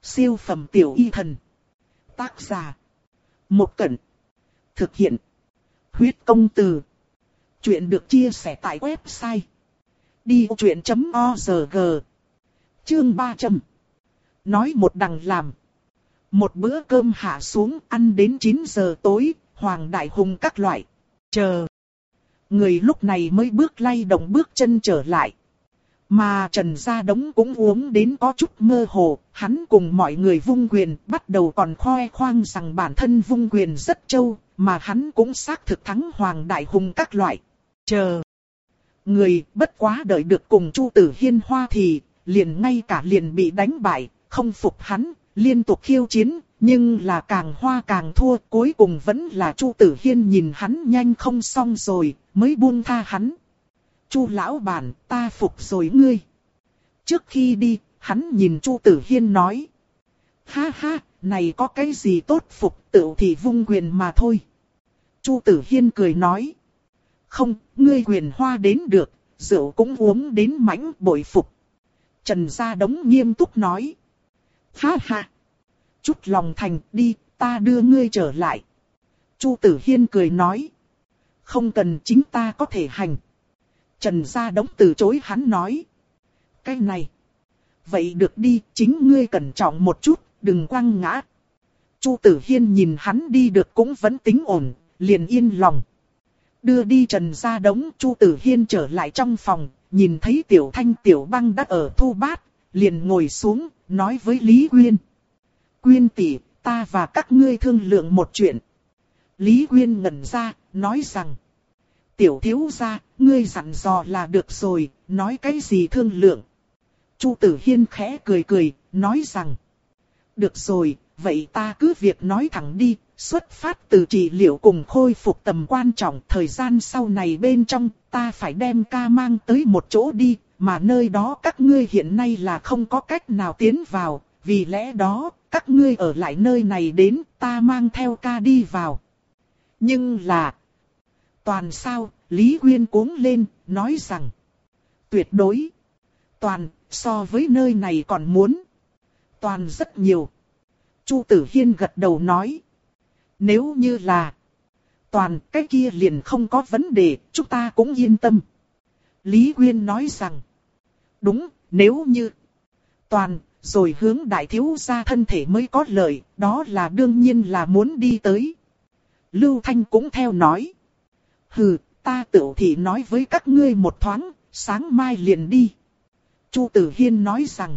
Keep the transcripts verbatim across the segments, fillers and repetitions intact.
Siêu phẩm tiểu y thần. Tác giả. Một Cẩn. Thực hiện. Huyết công từ. Chuyện được chia sẻ tại website đi vô chuyện chấm org. Chương ba trăm. Nói một đằng làm. Một bữa cơm hạ xuống ăn đến chín giờ tối, Hoàng Đại Hùng các loại. Chờ. Người lúc này mới bước lay động bước chân trở lại. Mà Trần Gia Đống cũng uống đến có chút mơ hồ, hắn cùng mọi người vung quyền, bắt đầu còn khoe khoang rằng bản thân vung quyền rất trâu, mà hắn cũng xác thực thắng Hoàng Đại Hùng các loại. Chờ. Người bất quá đợi được cùng Chu Tử Hiên hoa thì, liền ngay cả liền bị đánh bại, không phục hắn, liên tục khiêu chiến, nhưng là càng hoa càng thua, cuối cùng vẫn là Chu Tử Hiên nhìn hắn nhanh không xong rồi, mới buông tha hắn. Chu lão bản, ta phục rồi ngươi. Trước khi đi, hắn nhìn Chu Tử Hiên nói. Ha ha, này có cái gì tốt phục, tự thì vung quyền mà thôi. Chu Tử Hiên cười nói. Không, ngươi quyền hoa đến được, rượu cũng uống đến mãnh bội phục. Trần Gia Đống nghiêm túc nói. Ha ha. Chút lòng thành đi, ta đưa ngươi trở lại. Chu Tử Hiên cười nói. Không cần, chính ta có thể hành. Trần Gia Đống từ chối hắn nói. Cái này. Vậy được đi, chính ngươi cẩn trọng một chút, đừng quăng ngã. Chu Tử Hiên nhìn hắn đi được cũng vẫn tính ổn, liền yên lòng. Đưa đi Trần Gia Đống, Chu Tử Hiên trở lại trong phòng, nhìn thấy Tiểu Thanh Tiểu Băng đã ở thu bát, liền ngồi xuống, nói với Lý Quyên. Quyên tỷ, ta và các ngươi thương lượng một chuyện. Lý Quyên ngẩn ra, nói rằng. Tiểu thiếu gia, ngươi dặn dò là được rồi, nói cái gì thương lượng. Chu Tử Hiên khẽ cười cười, nói rằng. Được rồi, vậy ta cứ việc nói thẳng đi, xuất phát từ trị liệu cùng khôi phục tầm quan trọng. Thời gian sau này bên trong, ta phải đem ca mang tới một chỗ đi, mà nơi đó các ngươi hiện nay là không có cách nào tiến vào, vì lẽ đó, các ngươi ở lại nơi này đến, ta mang theo ca đi vào. Nhưng là... Toàn sao, Lý Quyên cuống lên, nói rằng. Tuyệt đối. Toàn, so với nơi này còn muốn. Toàn rất nhiều. Chu Tử Hiên gật đầu nói. Nếu như là. Toàn, cái kia liền không có vấn đề, chúng ta cũng yên tâm. Lý Quyên nói rằng. Đúng, nếu như. Toàn, rồi hướng đại thiếu gia thân thể mới có lợi, đó là đương nhiên là muốn đi tới. Lưu Thanh cũng theo nói. Hừ, ta tự thì nói với các ngươi một thoáng, sáng mai liền đi. Chu Tử Hiên nói rằng.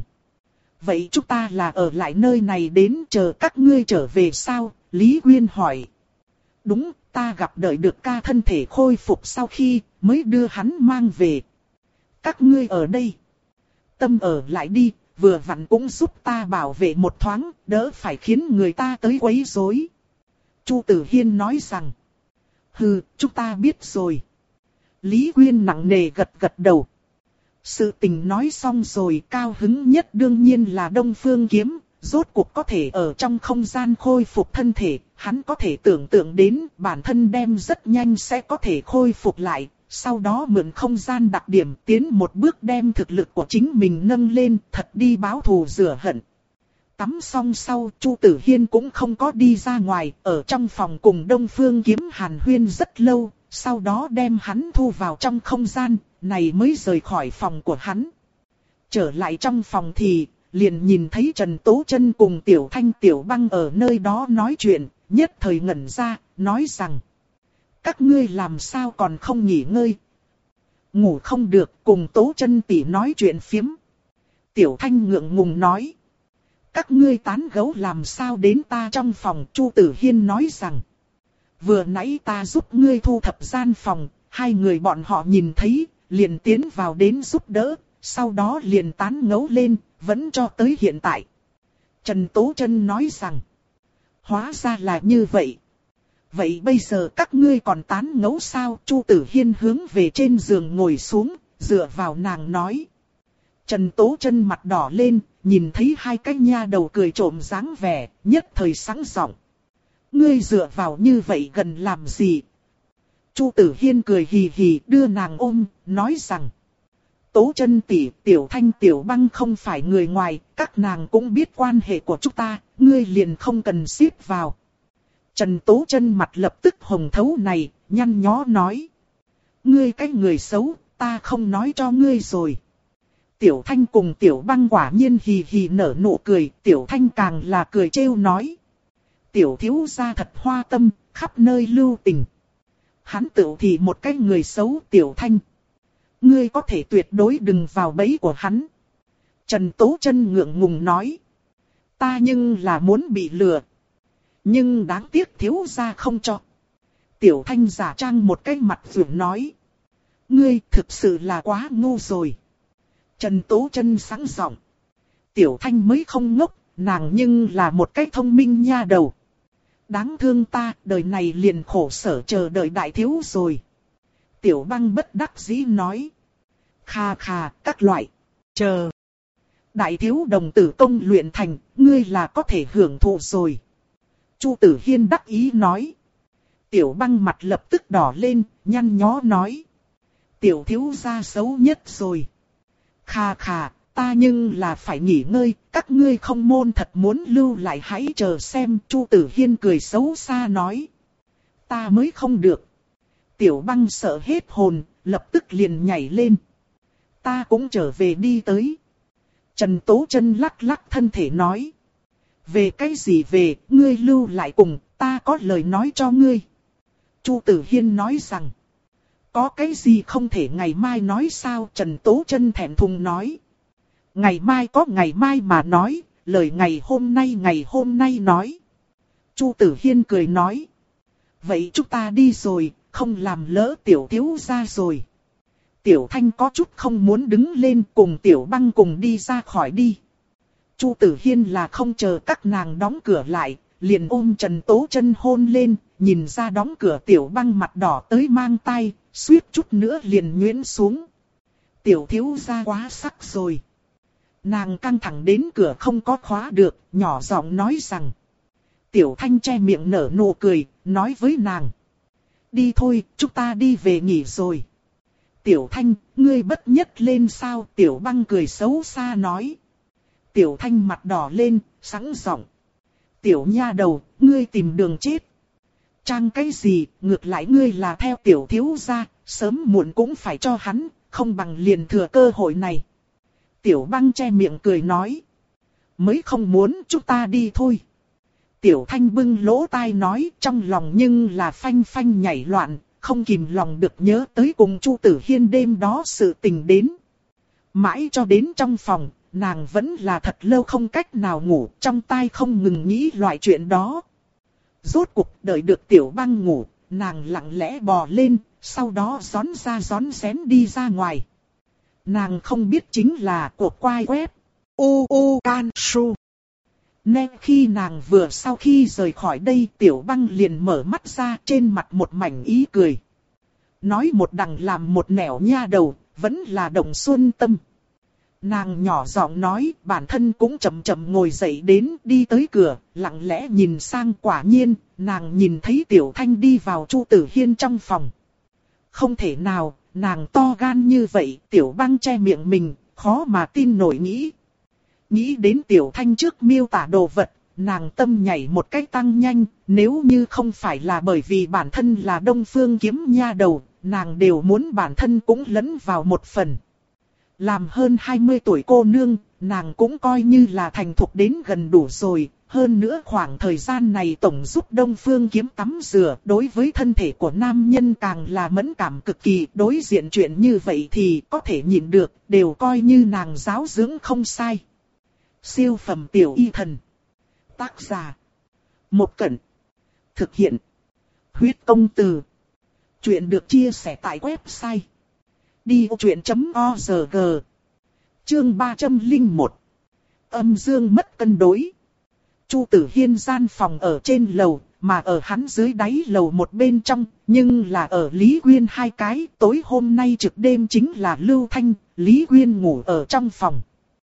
Vậy chúng ta là ở lại nơi này đến chờ các ngươi trở về sao? Lý Quyên hỏi. Đúng, ta gặp đợi được ca thân thể khôi phục sau khi mới đưa hắn mang về. Các ngươi ở đây. Tâm ở lại đi, vừa vặn cũng giúp ta bảo vệ một thoáng, đỡ phải khiến người ta tới quấy rối. Chu Tử Hiên nói rằng. Hừ, chúng ta biết rồi. Lý Quyên nặng nề gật gật đầu. Sự tình nói xong rồi, cao hứng nhất đương nhiên là Đông Phương Kiếm, rốt cuộc có thể ở trong không gian khôi phục thân thể, hắn có thể tưởng tượng đến bản thân đem rất nhanh sẽ có thể khôi phục lại, sau đó mượn không gian đặc điểm tiến một bước đem thực lực của chính mình nâng lên, thật đi báo thù rửa hận. Tắm xong sau, Chu Tử Hiên cũng không có đi ra ngoài, ở trong phòng cùng Đông Phương Kiếm hàn huyên rất lâu, sau đó đem hắn thu vào trong không gian, này mới rời khỏi phòng của hắn. Trở lại trong phòng thì, liền nhìn thấy Trần Tố Chân cùng Tiểu Thanh Tiểu Băng ở nơi đó nói chuyện, nhất thời ngẩn ra, nói rằng. Các ngươi làm sao còn không nghỉ ngơi? Ngủ không được, cùng Tố Chân tỷ nói chuyện phiếm. Tiểu Thanh ngượng ngùng nói. Các ngươi tán gẫu làm sao đến ta trong phòng? Chu Tử Hiên nói rằng. Vừa nãy ta giúp ngươi thu thập gian phòng, hai người bọn họ nhìn thấy, liền tiến vào đến giúp đỡ, sau đó liền tán gẫu lên, vẫn cho tới hiện tại. Trần Tố Chân nói rằng. Hóa ra là như vậy. Vậy bây giờ các ngươi còn tán gẫu sao? Chu Tử Hiên hướng về trên giường ngồi xuống, dựa vào nàng nói. Trần Tố Chân mặt đỏ lên, nhìn thấy hai cái nha đầu cười trộm dáng vẻ, nhất thời sẵn giọng. Ngươi dựa vào như vậy gần làm gì? Chu Tử Hiên cười hì hì đưa nàng ôm, nói rằng. Tố Chân tỷ, Tiểu Thanh Tiểu Băng không phải người ngoài, các nàng cũng biết quan hệ của chúng ta, ngươi liền không cần xếp vào. Trần Tố Chân mặt lập tức hồng thấu này, nhăn nhó nói. Ngươi cái người xấu, ta không nói cho ngươi rồi. Tiểu Thanh cùng Tiểu Băng quả nhiên hì hì nở nụ cười, Tiểu Thanh càng là cười trêu nói. Tiểu thiếu gia thật hoa tâm, khắp nơi lưu tình. Hắn tự thì một cái người xấu. Tiểu Thanh, ngươi có thể tuyệt đối đừng vào bẫy của hắn. Trần Tố Chân ngượng ngùng nói. Ta nhưng là muốn bị lừa. Nhưng đáng tiếc thiếu gia không cho. Tiểu Thanh giả trang một cái mặt vượng nói. Ngươi thực sự là quá ngu rồi. Trần Tố Chân sẵn giọng. Tiểu Thanh mới không ngốc, nàng nhưng là một cái thông minh nha đầu. Đáng thương ta, đời này liền khổ sở chờ đợi đại thiếu rồi. Tiểu Băng bất đắc dĩ nói. Kha kha, các loại. Chờ. Đại thiếu đồng tử công luyện thành, ngươi là có thể hưởng thụ rồi. Chu Tử Hiên đắc ý nói. Tiểu Băng mặt lập tức đỏ lên, nhăn nhó nói. Tiểu thiếu gia xấu nhất rồi. Kha kha, ta nhưng là phải nghỉ ngơi, các ngươi không môn thật muốn lưu lại hãy chờ xem. Chu Tử Hiên cười xấu xa nói. Ta mới không được. Tiểu Băng sợ hết hồn, lập tức liền nhảy lên. Ta cũng trở về đi tới. Trần Tố Chân lắc lắc thân thể nói. Về cái gì về, ngươi lưu lại cùng, ta có lời nói cho ngươi. Chu Tử Hiên nói rằng. Có cái gì không thể ngày mai nói sao? Trần Tố Chân thẹn thùng nói. Ngày mai có ngày mai mà nói, lời ngày hôm nay ngày hôm nay nói. Chu Tử Hiên cười nói. Vậy chúng ta đi rồi, không làm lỡ tiểu thiếu gia rồi. Tiểu Thanh có chút không muốn đứng lên, cùng Tiểu Băng cùng đi ra khỏi đi. Chu Tử Hiên là không chờ các nàng đóng cửa lại, liền ôm Trần Tố Chân hôn lên, nhìn ra đóng cửa. Tiểu Băng mặt đỏ tới mang tay, suýt chút nữa liền nhuyễn xuống. Tiểu thiếu gia quá sắc rồi. Nàng căng thẳng đến cửa không có khóa được, nhỏ giọng nói rằng. Tiểu Thanh che miệng nở nụ cười, nói với nàng. Đi thôi, chúng ta đi về nghỉ rồi. Tiểu Thanh, ngươi bất nhất lên sao? Tiểu Băng cười xấu xa nói. Tiểu Thanh mặt đỏ lên, sẵn giọng. Tiểu nha đầu, ngươi tìm đường chết. Trang cái gì, ngược lại ngươi là theo tiểu thiếu gia, sớm muộn cũng phải cho hắn, không bằng liền thừa cơ hội này. Tiểu Băng che miệng cười nói. Mới không muốn, chúng ta đi thôi. Tiểu Thanh bưng lỗ tai nói, trong lòng nhưng là phanh phanh nhảy loạn, không kìm lòng được nhớ tới cùng Chu Tử Hiên đêm đó sự tình đến. Mãi cho đến trong phòng, nàng vẫn là thật lâu không cách nào ngủ, trong tai không ngừng nghĩ loại chuyện đó. Rốt cuộc đợi được Tiểu Băng ngủ, nàng lặng lẽ bò lên, sau đó gión ra gión xén đi ra ngoài. Nàng không biết chính là cuộc quay web u u can su. Nên khi nàng vừa sau khi rời khỏi đây, Tiểu Băng liền mở mắt ra, trên mặt một mảnh ý cười. Nói một đằng làm một nẻo nha đầu, vẫn là động xuân tâm. Nàng nhỏ giọng nói, bản thân cũng chậm chậm ngồi dậy đến, đi tới cửa, lặng lẽ nhìn sang. Quả nhiên, nàng nhìn thấy Tiểu Thanh đi vào Chu Tử Hiên trong phòng. Không thể nào, nàng to gan như vậy. Tiểu Băng che miệng mình, khó mà tin nổi nghĩ. Nghĩ đến Tiểu Thanh trước miêu tả đồ vật, nàng tâm nhảy một cách tăng nhanh. Nếu như không phải là bởi vì bản thân là Đông Phương Kiếm nha đầu, nàng đều muốn bản thân cũng lẫn vào một phần. Làm hơn hai mươi tuổi cô nương, nàng cũng coi như là thành thục đến gần đủ rồi. Hơn nữa khoảng thời gian này tổng giúp Đông Phương Kiếm tắm rửa, đối với thân thể của nam nhân càng là mẫn cảm cực kỳ. Đối diện chuyện như vậy thì có thể nhịn được, đều coi như nàng giáo dưỡng không sai. Siêu phẩm tiểu y thần. Tác giả. Một Cẩn. Thực hiện. Huyết công từ. Chuyện được chia sẻ tại website. đi ô chuyện chấm o rờ giê. Chương ba trăm lẻ một. Âm dương mất cân đối. Chu Tử Hiên gian phòng ở trên lầu, mà ở hắn dưới đáy lầu một bên trong, nhưng là ở Lý Quyên hai cái. Tối hôm nay trực đêm chính là Lưu Thanh, Lý Quyên ngủ ở trong phòng.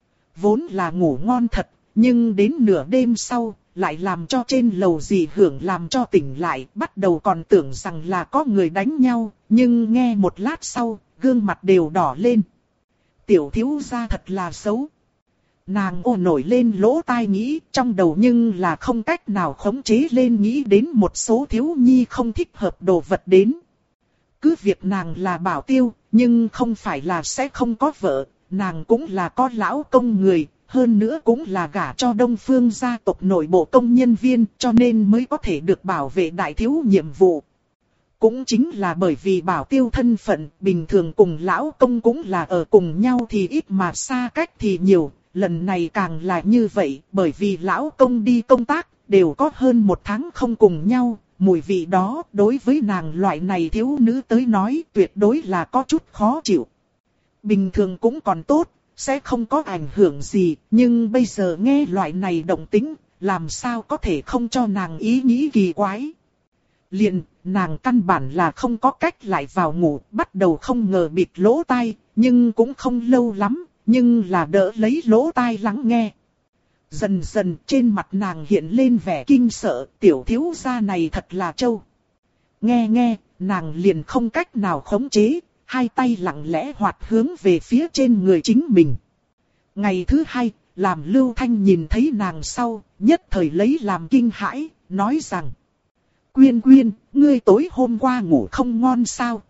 Vốn là ngủ ngon thật, nhưng đến nửa đêm sau, lại làm cho trên lầu dị hưởng làm cho tỉnh lại. Bắt đầu còn tưởng rằng là có người đánh nhau, nhưng nghe một lát sau, gương mặt đều đỏ lên. tiểu thiếu gia thật là xấu. Nàng ô nổi lên lỗ tai nghĩ, trong đầu nhưng là không cách nào khống chế lên nghĩ đến một số thiếu nhi không thích hợp đồ vật đến. Cứ việc nàng là bảo tiêu, nhưng không phải là sẽ không có vợ, nàng cũng là có lão công người, hơn nữa cũng là gả cho Đông Phương gia tộc nội bộ công nhân viên, cho nên mới có thể được bảo vệ đại thiếu nhiệm vụ. Cũng chính là bởi vì bảo tiêu thân phận, bình thường cùng lão công cũng là ở cùng nhau thì ít mà xa cách thì nhiều, lần này càng là như vậy, bởi vì lão công đi công tác, đều có hơn một tháng không cùng nhau, mùi vị đó đối với nàng loại này thiếu nữ tới nói tuyệt đối là có chút khó chịu. Bình thường cũng còn tốt, sẽ không có ảnh hưởng gì, nhưng bây giờ nghe loại này động tĩnh, làm sao có thể không cho nàng ý nghĩ kỳ quái. Liền, nàng căn bản là không có cách lại vào ngủ, bắt đầu không ngờ bịt lỗ tai, nhưng cũng không lâu lắm, nhưng là đỡ lấy lỗ tai lắng nghe. Dần dần trên mặt nàng hiện lên vẻ kinh sợ, tiểu thiếu gia này thật là trâu. Nghe nghe, nàng liền không cách nào khống chế, hai tay lặng lẽ hoạt hướng về phía trên người chính mình. Ngày thứ hai, làm Lưu Thanh nhìn thấy nàng sau, nhất thời lấy làm kinh hãi, nói rằng: Quyên Quyên, ngươi tối hôm qua ngủ không ngon sao?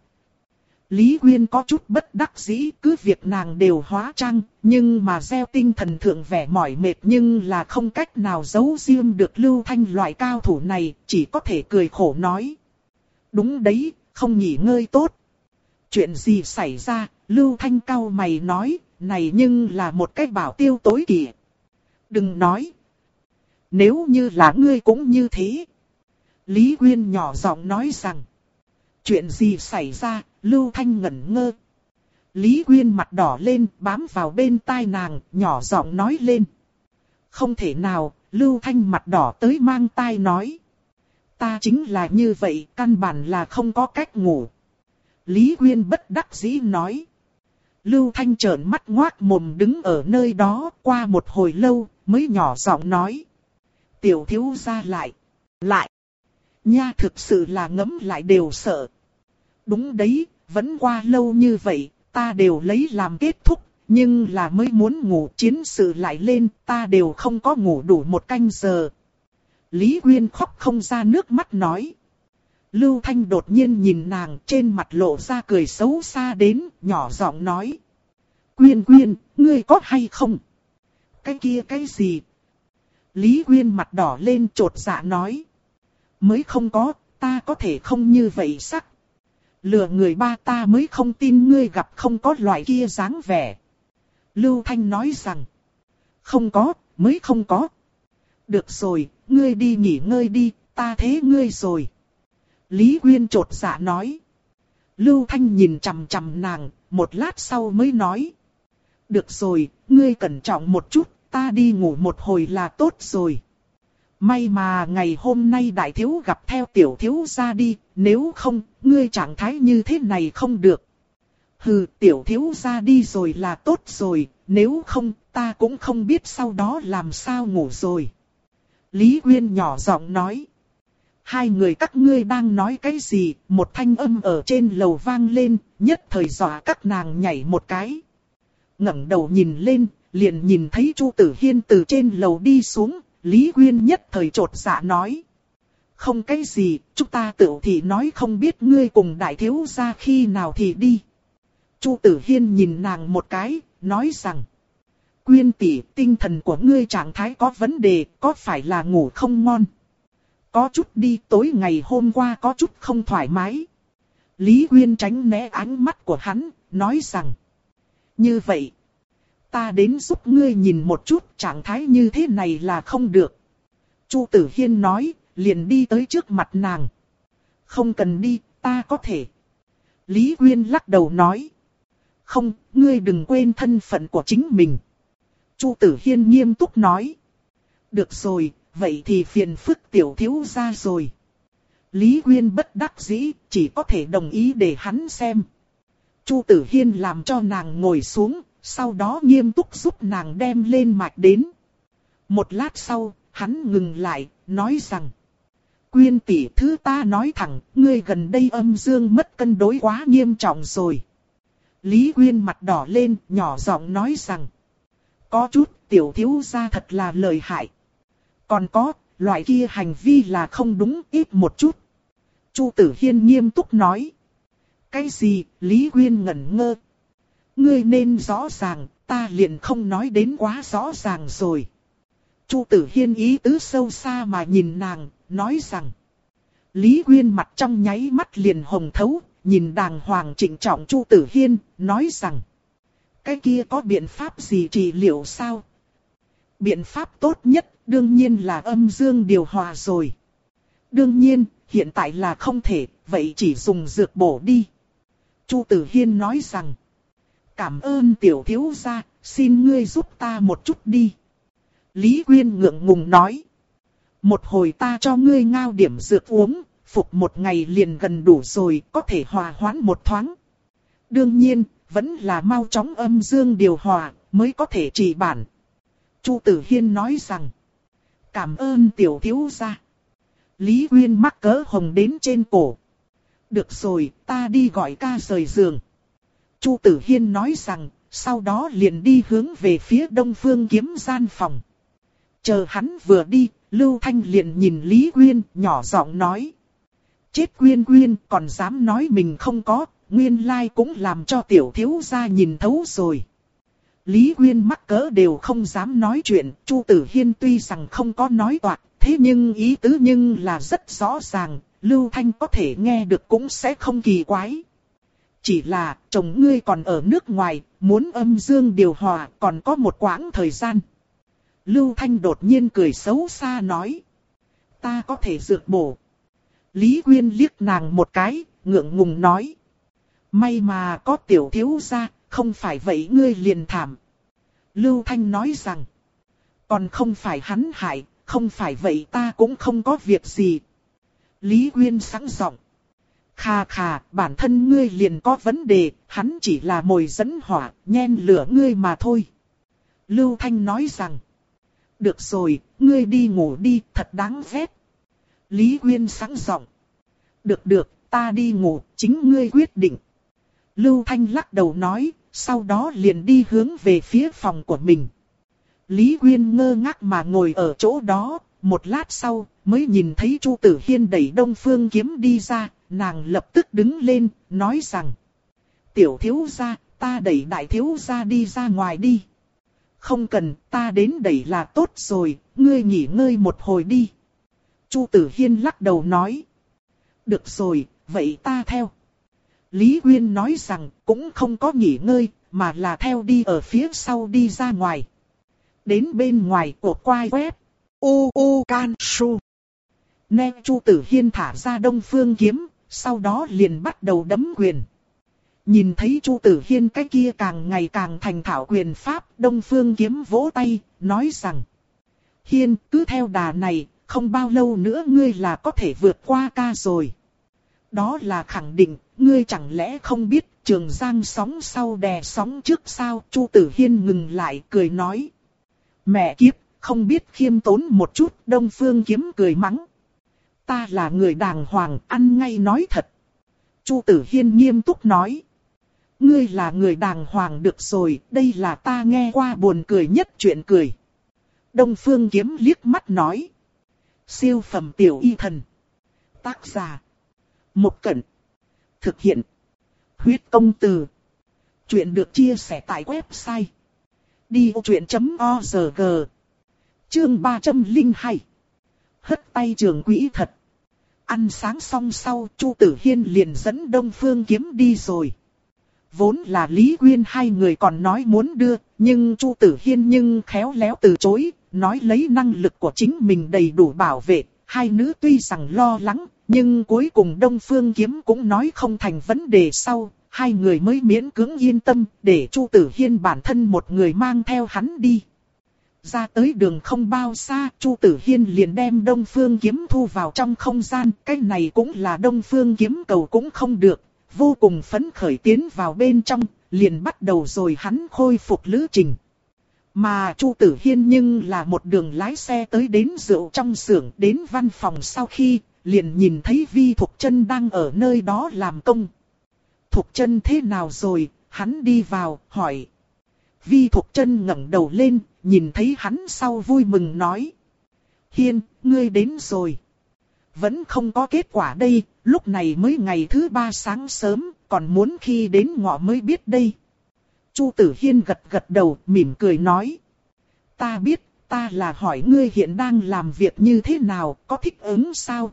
Lý Quyên có chút bất đắc dĩ, cứ việc nàng đều hóa trang, nhưng mà gieo tinh thần thượng vẻ mỏi mệt nhưng là không cách nào giấu riêng được Lưu Thanh loại cao thủ này, chỉ có thể cười khổ nói. Đúng đấy, không nghỉ ngơi tốt. Chuyện gì xảy ra, Lưu Thanh cau mày nói, này nhưng là một cái bảo tiêu tối kỵ. Đừng nói. Nếu như là ngươi cũng như thế. Lý Quyên nhỏ giọng nói rằng. Chuyện gì xảy ra, Lưu Thanh ngẩn ngơ. Lý Quyên mặt đỏ lên, bám vào bên tai nàng, nhỏ giọng nói lên. Không thể nào, Lưu Thanh mặt đỏ tới mang tai nói. Ta chính là như vậy, căn bản là không có cách ngủ. Lý Quyên bất đắc dĩ nói. Lưu Thanh trợn mắt ngoác mồm đứng ở nơi đó, qua một hồi lâu, mới nhỏ giọng nói. Tiểu thiếu gia lại, lại. Nha thực sự là ngấm lại đều sợ. Đúng đấy, vẫn qua lâu như vậy, ta đều lấy làm kết thúc, nhưng là mới muốn ngủ chiến sự lại lên, ta đều không có ngủ đủ một canh giờ. Lý Quyên khóc không ra nước mắt nói. Lưu Thanh đột nhiên nhìn nàng trên mặt lộ ra cười xấu xa đến, nhỏ giọng nói. Quyên Quyên, ngươi có hay không? Cái kia cái gì? Lý Quyên mặt đỏ lên trột dạ nói. Mới không có, ta có thể không như vậy sắc. Lừa người ba ta mới không tin ngươi gặp không có loại kia dáng vẻ. Lưu Thanh nói rằng. Không có, mới không có. Được rồi, ngươi đi nghỉ ngơi đi, ta thế ngươi rồi. Lý Quyên trột dạ nói. Lưu Thanh nhìn chằm chằm nàng, một lát sau mới nói. Được rồi, ngươi cẩn trọng một chút, ta đi ngủ một hồi là tốt rồi. May mà ngày hôm nay đại thiếu gặp theo tiểu thiếu gia đi, nếu không, ngươi trạng thái như thế này không được. Hừ, tiểu thiếu gia đi rồi là tốt rồi, nếu không, ta cũng không biết sau đó làm sao ngủ rồi. Lý Quyên nhỏ giọng nói. Hai người các ngươi đang nói cái gì, một thanh âm ở trên lầu vang lên, nhất thời dọa các nàng nhảy một cái. Ngẩng đầu nhìn lên, liền nhìn thấy Chu Tử Hiên từ trên lầu đi xuống, Lý Quyên nhất thời trột dạ nói. Không cái gì, chúng ta tự thì nói không biết ngươi cùng đại thiếu gia khi nào thì đi. Chu Tử Hiên nhìn nàng một cái, nói rằng. Quyên tỷ, tinh thần của ngươi trạng thái có vấn đề, có phải là ngủ không ngon? Có chút đi, tối ngày hôm qua có chút không thoải mái. Lý Quyên tránh né ánh mắt của hắn, nói rằng. Như vậy, ta đến giúp ngươi nhìn một chút, trạng thái như thế này là không được. Chu Tử Hiên nói, liền đi tới trước mặt nàng. Không cần đi, ta có thể. Lý Quyên lắc đầu nói. Không, ngươi đừng quên thân phận của chính mình. Chu Tử Hiên nghiêm túc nói. Được rồi, vậy thì phiền phức tiểu thiếu gia rồi. Lý Quyên bất đắc dĩ, chỉ có thể đồng ý để hắn xem. Chu Tử Hiên làm cho nàng ngồi xuống, sau đó nghiêm túc giúp nàng đem lên mạch đến. Một lát sau, hắn ngừng lại, nói rằng. Quyên tỷ thứ ta nói thẳng, ngươi gần đây âm dương mất cân đối quá nghiêm trọng rồi. Lý Quyên mặt đỏ lên, nhỏ giọng nói rằng. Có chút, tiểu thiếu gia thật là lợi hại. Còn có, loại kia hành vi là không đúng, ít một chút. Chu Tử Hiên nghiêm túc nói. Cái gì? Lý Quyên ngẩn ngơ. Ngươi nên rõ ràng, ta liền không nói đến quá rõ ràng rồi. Chu Tử Hiên ý tứ sâu xa mà nhìn nàng, nói rằng. Lý Quyên mặt trong nháy mắt liền hồng thấu, nhìn đàng hoàng trịnh trọng Chu Tử Hiên, nói rằng. Cái kia có biện pháp gì trị liệu sao? Biện pháp tốt nhất, đương nhiên là âm dương điều hòa rồi. Đương nhiên, hiện tại là không thể, vậy chỉ dùng dược bổ đi. Chu Tử Hiên nói rằng. Cảm ơn tiểu thiếu gia, xin ngươi giúp ta một chút đi. Lý Quyên ngượng ngùng nói. Một hồi ta cho ngươi ngao điểm dược uống, phục một ngày liền gần đủ rồi, có thể hòa hoãn một thoáng. Đương nhiên, vẫn là mau chóng âm dương điều hòa, mới có thể trị bản. Chu Tử Hiên nói rằng. Cảm ơn tiểu thiếu gia. Lý Quyên mắc cỡ hồng đến trên cổ. Được rồi, ta đi gọi ca rời giường. Chu Tử Hiên nói rằng, sau đó liền đi hướng về phía Đông Phương Kiếm gian phòng. Chờ hắn vừa đi, Lưu Thanh liền nhìn Lý Quyên, nhỏ giọng nói. Chết Quyên Quyên, còn dám nói mình không có, nguyên lai cũng làm cho tiểu thiếu gia nhìn thấu rồi. Lý Quyên mắc cỡ đều không dám nói chuyện, Chu Tử Hiên tuy rằng không có nói toạc, thế nhưng ý tứ nhưng là rất rõ ràng, Lưu Thanh có thể nghe được cũng sẽ không kỳ quái. Chỉ là, chồng ngươi còn ở nước ngoài, muốn âm dương điều hòa, còn có một quãng thời gian. Lưu Thanh đột nhiên cười xấu xa nói. Ta có thể dược bổ. Lý Quyên liếc nàng một cái, ngượng ngùng nói. May mà có tiểu thiếu gia, không phải vậy ngươi liền thảm. Lưu Thanh nói rằng. Còn không phải hắn hại, không phải vậy ta cũng không có việc gì. Lý Quyên sẵn giọng. Khà khà, bản thân ngươi liền có vấn đề, hắn chỉ là mồi dẫn hỏa, nhen lửa ngươi mà thôi. Lưu Thanh nói rằng. Được rồi, ngươi đi ngủ đi, thật đáng ghét. Lý Quyên sẵn giọng. Được được, ta đi ngủ, chính ngươi quyết định. Lưu Thanh lắc đầu nói, sau đó liền đi hướng về phía phòng của mình. Lý Quyên ngơ ngác mà ngồi ở chỗ đó, một lát sau, mới nhìn thấy Chu Tử Hiên đẩy Đông Phương Kiếm đi ra, nàng lập tức đứng lên, nói rằng. Tiểu thiếu gia, ta đẩy đại thiếu gia đi ra ngoài đi. Không cần, ta đến đẩy là tốt rồi, ngươi nghỉ ngơi một hồi đi. Chu Tử Hiên lắc đầu nói. Được rồi, vậy ta theo. Lý Quyên nói rằng cũng không có nghỉ ngơi, mà là theo đi ở phía sau đi ra ngoài. Đến bên ngoài của quai web. U U Can Su. Nè Chu Tử Hiên thả ra Đông Phương Kiếm, sau đó liền bắt đầu đấm quyền. Nhìn thấy Chu Tử Hiên cái kia càng ngày càng thành thạo quyền pháp, Đông Phương Kiếm vỗ tay, nói rằng. Hiên, cứ theo đà này, không bao lâu nữa ngươi là có thể vượt qua ca rồi. Đó là khẳng định, ngươi chẳng lẽ không biết Trường Giang sóng sau đè sóng trước sao? Chu Tử Hiên ngừng lại cười nói. Mẹ kiếp, không biết khiêm tốn một chút, Đông Phương Kiếm cười mắng. Ta là người đàng hoàng, ăn ngay nói thật. Chu Tử Hiên nghiêm túc nói. Ngươi là người đàng hoàng được rồi, đây là ta nghe qua buồn cười nhất chuyện cười. Đông Phương Kiếm liếc mắt nói. Siêu phẩm tiểu y thần. Tác giả. Một Cẩn. Thực hiện. Huyết công từ. Chuyện được chia sẻ tại website. đi ô chuyện chấm org. Chương ba trăm lẻ hai. Hất tay trường quỹ thật. Ăn sáng xong sau, Chu Tử Hiên liền dẫn Đông Phương Kiếm đi rồi. Vốn là Lý Quyên hai người còn nói muốn đưa, nhưng Chu Tử Hiên nhưng khéo léo từ chối, nói lấy năng lực của chính mình đầy đủ bảo vệ. Hai nữ tuy rằng lo lắng, nhưng cuối cùng Đông Phương Kiếm cũng nói không thành vấn đề sau, hai người mới miễn cưỡng yên tâm, để Chu Tử Hiên bản thân một người mang theo hắn đi. Ra tới đường không bao xa, Chu Tử Hiên liền đem Đông Phương Kiếm thu vào trong không gian, cái này cũng là Đông Phương Kiếm cầu cũng không được, vô cùng phấn khởi tiến vào bên trong, liền bắt đầu rồi hắn khôi phục lữ trình. Mà Chu Tử Hiên nhưng là một đường lái xe tới đến rượu trong xưởng, đến văn phòng sau khi, liền nhìn thấy Vi Thục Chân đang ở nơi đó làm công. Thục Chân thế nào rồi, hắn đi vào, hỏi. Vi Thục Trân ngẩng đầu lên, nhìn thấy hắn sau vui mừng nói. Hiên, ngươi đến rồi. Vẫn không có kết quả đây, lúc này mới ngày thứ ba sáng sớm, còn muốn khi đến ngọ mới biết đây. Chu Tử Hiên gật gật đầu, mỉm cười nói. Ta biết, ta là hỏi ngươi hiện đang làm việc như thế nào, có thích ứng sao?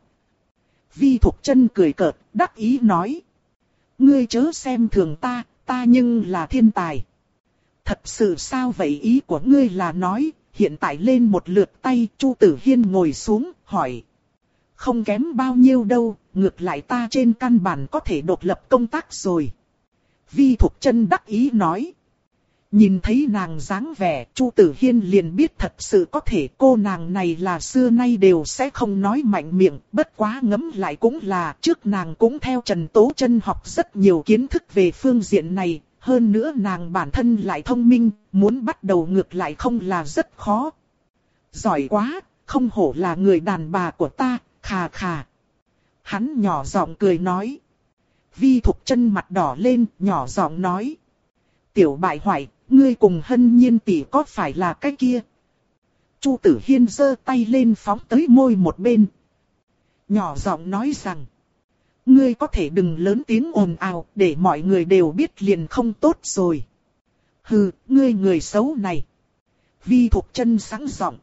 Vi Thục Trân cười cợt, đắc ý nói. Ngươi chớ xem thường ta, ta nhưng là thiên tài. Thật sự sao vậy, ý của ngươi là nói, hiện tại lên một lượt tay. Chu Tử Hiên ngồi xuống, hỏi. Không kém bao nhiêu đâu, ngược lại ta trên căn bản có thể độc lập công tác rồi. Vi Thục Trân đắc ý nói. Nhìn thấy nàng dáng vẻ, Chu Tử Hiên liền biết thật sự có thể, cô nàng này là xưa nay đều sẽ không nói mạnh miệng, bất quá ngẫm lại cũng là, trước nàng cũng theo Trần Tố Chân học rất nhiều kiến thức về phương diện này, hơn nữa nàng bản thân lại thông minh, muốn bắt đầu ngược lại không là rất khó. Giỏi quá, không hổ là người đàn bà của ta, khà khà. Hắn nhỏ giọng cười nói. Vi Thục Trân mặt đỏ lên, nhỏ giọng nói. Tiểu bại hoại, ngươi cùng Hân Nhiên tỷ có phải là cái kia? Chu Tử Hiên giơ tay lên phóng tới môi một bên. Nhỏ giọng nói rằng. Ngươi có thể đừng lớn tiếng ồn ào, để mọi người đều biết liền không tốt rồi. Hừ, ngươi người xấu này. Vi Thục Trân sáng giọng.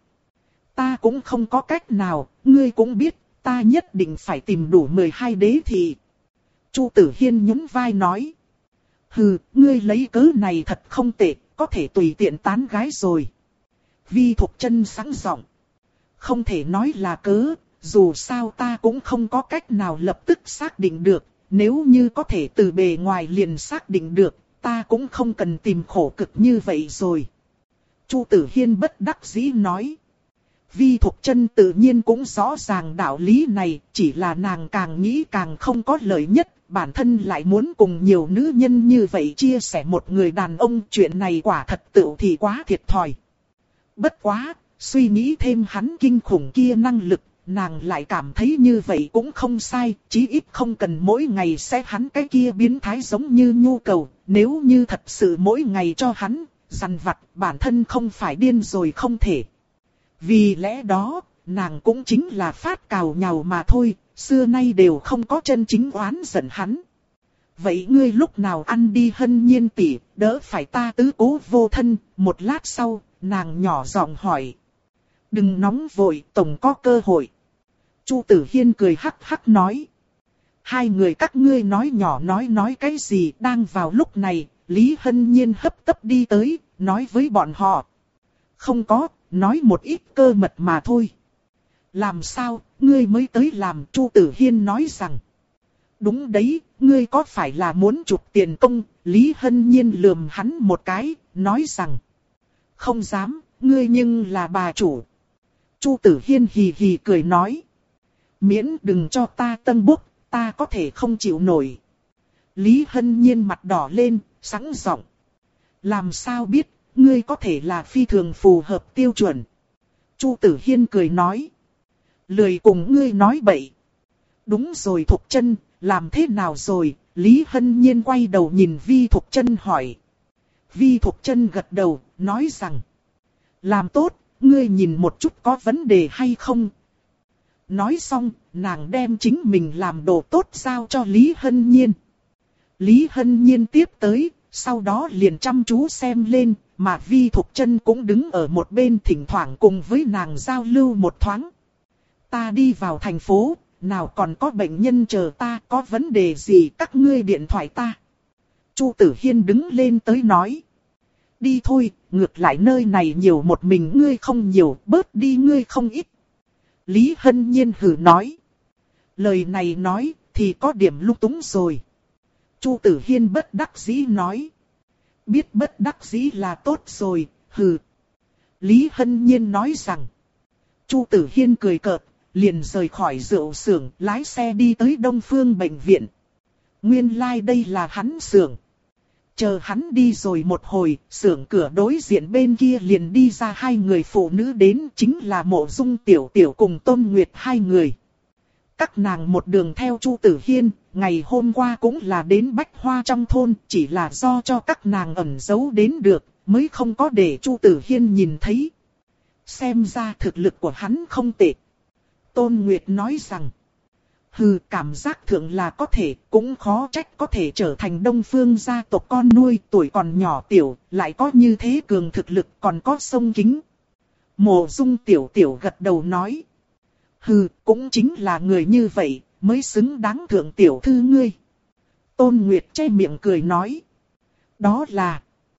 Ta cũng không có cách nào, ngươi cũng biết, ta nhất định phải tìm đủ mười hai đế thị. Chu Tử Hiên nhún vai nói. Hừ, ngươi lấy cớ này thật không tệ, có thể tùy tiện tán gái rồi. Vi Thục Trân sáng giọng. Không thể nói là cớ, dù sao ta cũng không có cách nào lập tức xác định được, nếu như có thể từ bề ngoài liền xác định được, ta cũng không cần tìm khổ cực như vậy rồi. Chu Tử Hiên bất đắc dĩ nói. Vi Thục Trân tự nhiên cũng rõ ràng đạo lý này, chỉ là nàng càng nghĩ càng không có lợi nhất, bản thân lại muốn cùng nhiều nữ nhân như vậy chia sẻ một người đàn ông, chuyện này quả thật tựu thì quá thiệt thòi. Bất quá, suy nghĩ thêm hắn kinh khủng kia năng lực, nàng lại cảm thấy như vậy cũng không sai, chí ít không cần mỗi ngày sẽ hắn cái kia biến thái giống như nhu cầu, nếu như thật sự mỗi ngày cho hắn, dằn vặt, bản thân không phải điên rồi không thể. Vì lẽ đó, nàng cũng chính là phát cào nhào mà thôi, xưa nay đều không có chân chính oán giận hắn. Vậy ngươi lúc nào ăn đi Hân Nhiên tỷ, đỡ phải ta tứ cố vô thân. Một lát sau, nàng nhỏ giọng hỏi. Đừng nóng vội, tổng có cơ hội. Chu Tử Hiên cười hắc hắc nói. Hai người các ngươi nói nhỏ nói nói cái gì, đang vào lúc này, Lý Hân Nhiên hấp tấp đi tới, nói với bọn họ. Không có, nói một ít cơ mật mà thôi. Làm sao, ngươi mới tới làm? Chu Tử Hiên nói rằng. Đúng đấy, ngươi có phải là muốn chụp tiền công? Lý Hân Nhiên lườm hắn một cái, nói rằng. Không dám, ngươi nhưng là bà chủ. Chu Tử Hiên hì hì cười nói. Miễn đừng cho ta tân bốc, ta có thể không chịu nổi. Lý Hân Nhiên mặt đỏ lên, sẵn giọng. Làm sao biết, ngươi có thể là phi thường phù hợp tiêu chuẩn. Chu Tử Hiên cười nói. Lười cùng ngươi nói bậy. Đúng rồi Thục Trân, làm thế nào rồi? Lý Hân Nhiên quay đầu nhìn Vi Thục Trân hỏi. Vi Thục Trân gật đầu, nói rằng. Làm tốt, ngươi nhìn một chút có vấn đề hay không? Nói xong, nàng đem chính mình làm đồ tốt giao cho Lý Hân Nhiên. Lý Hân Nhiên tiếp tới, sau đó liền chăm chú xem lên, mà Vi Thục Trân cũng đứng ở một bên thỉnh thoảng cùng với nàng giao lưu một thoáng. Ta đi vào thành phố, nào còn có bệnh nhân chờ ta, có vấn đề gì các ngươi điện thoại ta. Chu Tử Hiên đứng lên tới nói. Đi thôi, ngược lại nơi này nhiều một mình ngươi không nhiều, bớt đi ngươi không ít. Lý Hân Nhiên hừ nói. Lời này nói, thì có điểm lung túng rồi. Chu Tử Hiên bất đắc dĩ nói. Biết bất đắc dĩ là tốt rồi, hừ. Lý Hân Nhiên nói rằng. Chu Tử Hiên cười cợt, liền rời khỏi rượu xưởng, lái xe đi tới Đông Phương bệnh viện. Nguyên lai like đây là hắn xưởng. Chờ hắn đi rồi một hồi, xưởng cửa đối diện bên kia liền đi ra hai người phụ nữ đến, chính là Mộ Dung Tiểu Tiểu cùng Tôn Nguyệt hai người. Các nàng một đường theo Chu Tử Hiên, ngày hôm qua cũng là đến Bách Hoa trong thôn, chỉ là do cho các nàng ẩn giấu đến được, mới không có để Chu Tử Hiên nhìn thấy. Xem ra thực lực của hắn không tệ. Tôn Nguyệt nói rằng, hừ, cảm giác thượng là có thể, cũng khó trách có thể trở thành Đông Phương gia tộc con nuôi, tuổi còn nhỏ tiểu, lại có như thế cường thực lực, còn có sông kính. Mộ Dung tiểu tiểu gật đầu nói, hừ, cũng chính là người như vậy, mới xứng đáng thượng tiểu thư ngươi. Tôn Nguyệt che miệng cười nói, đó là...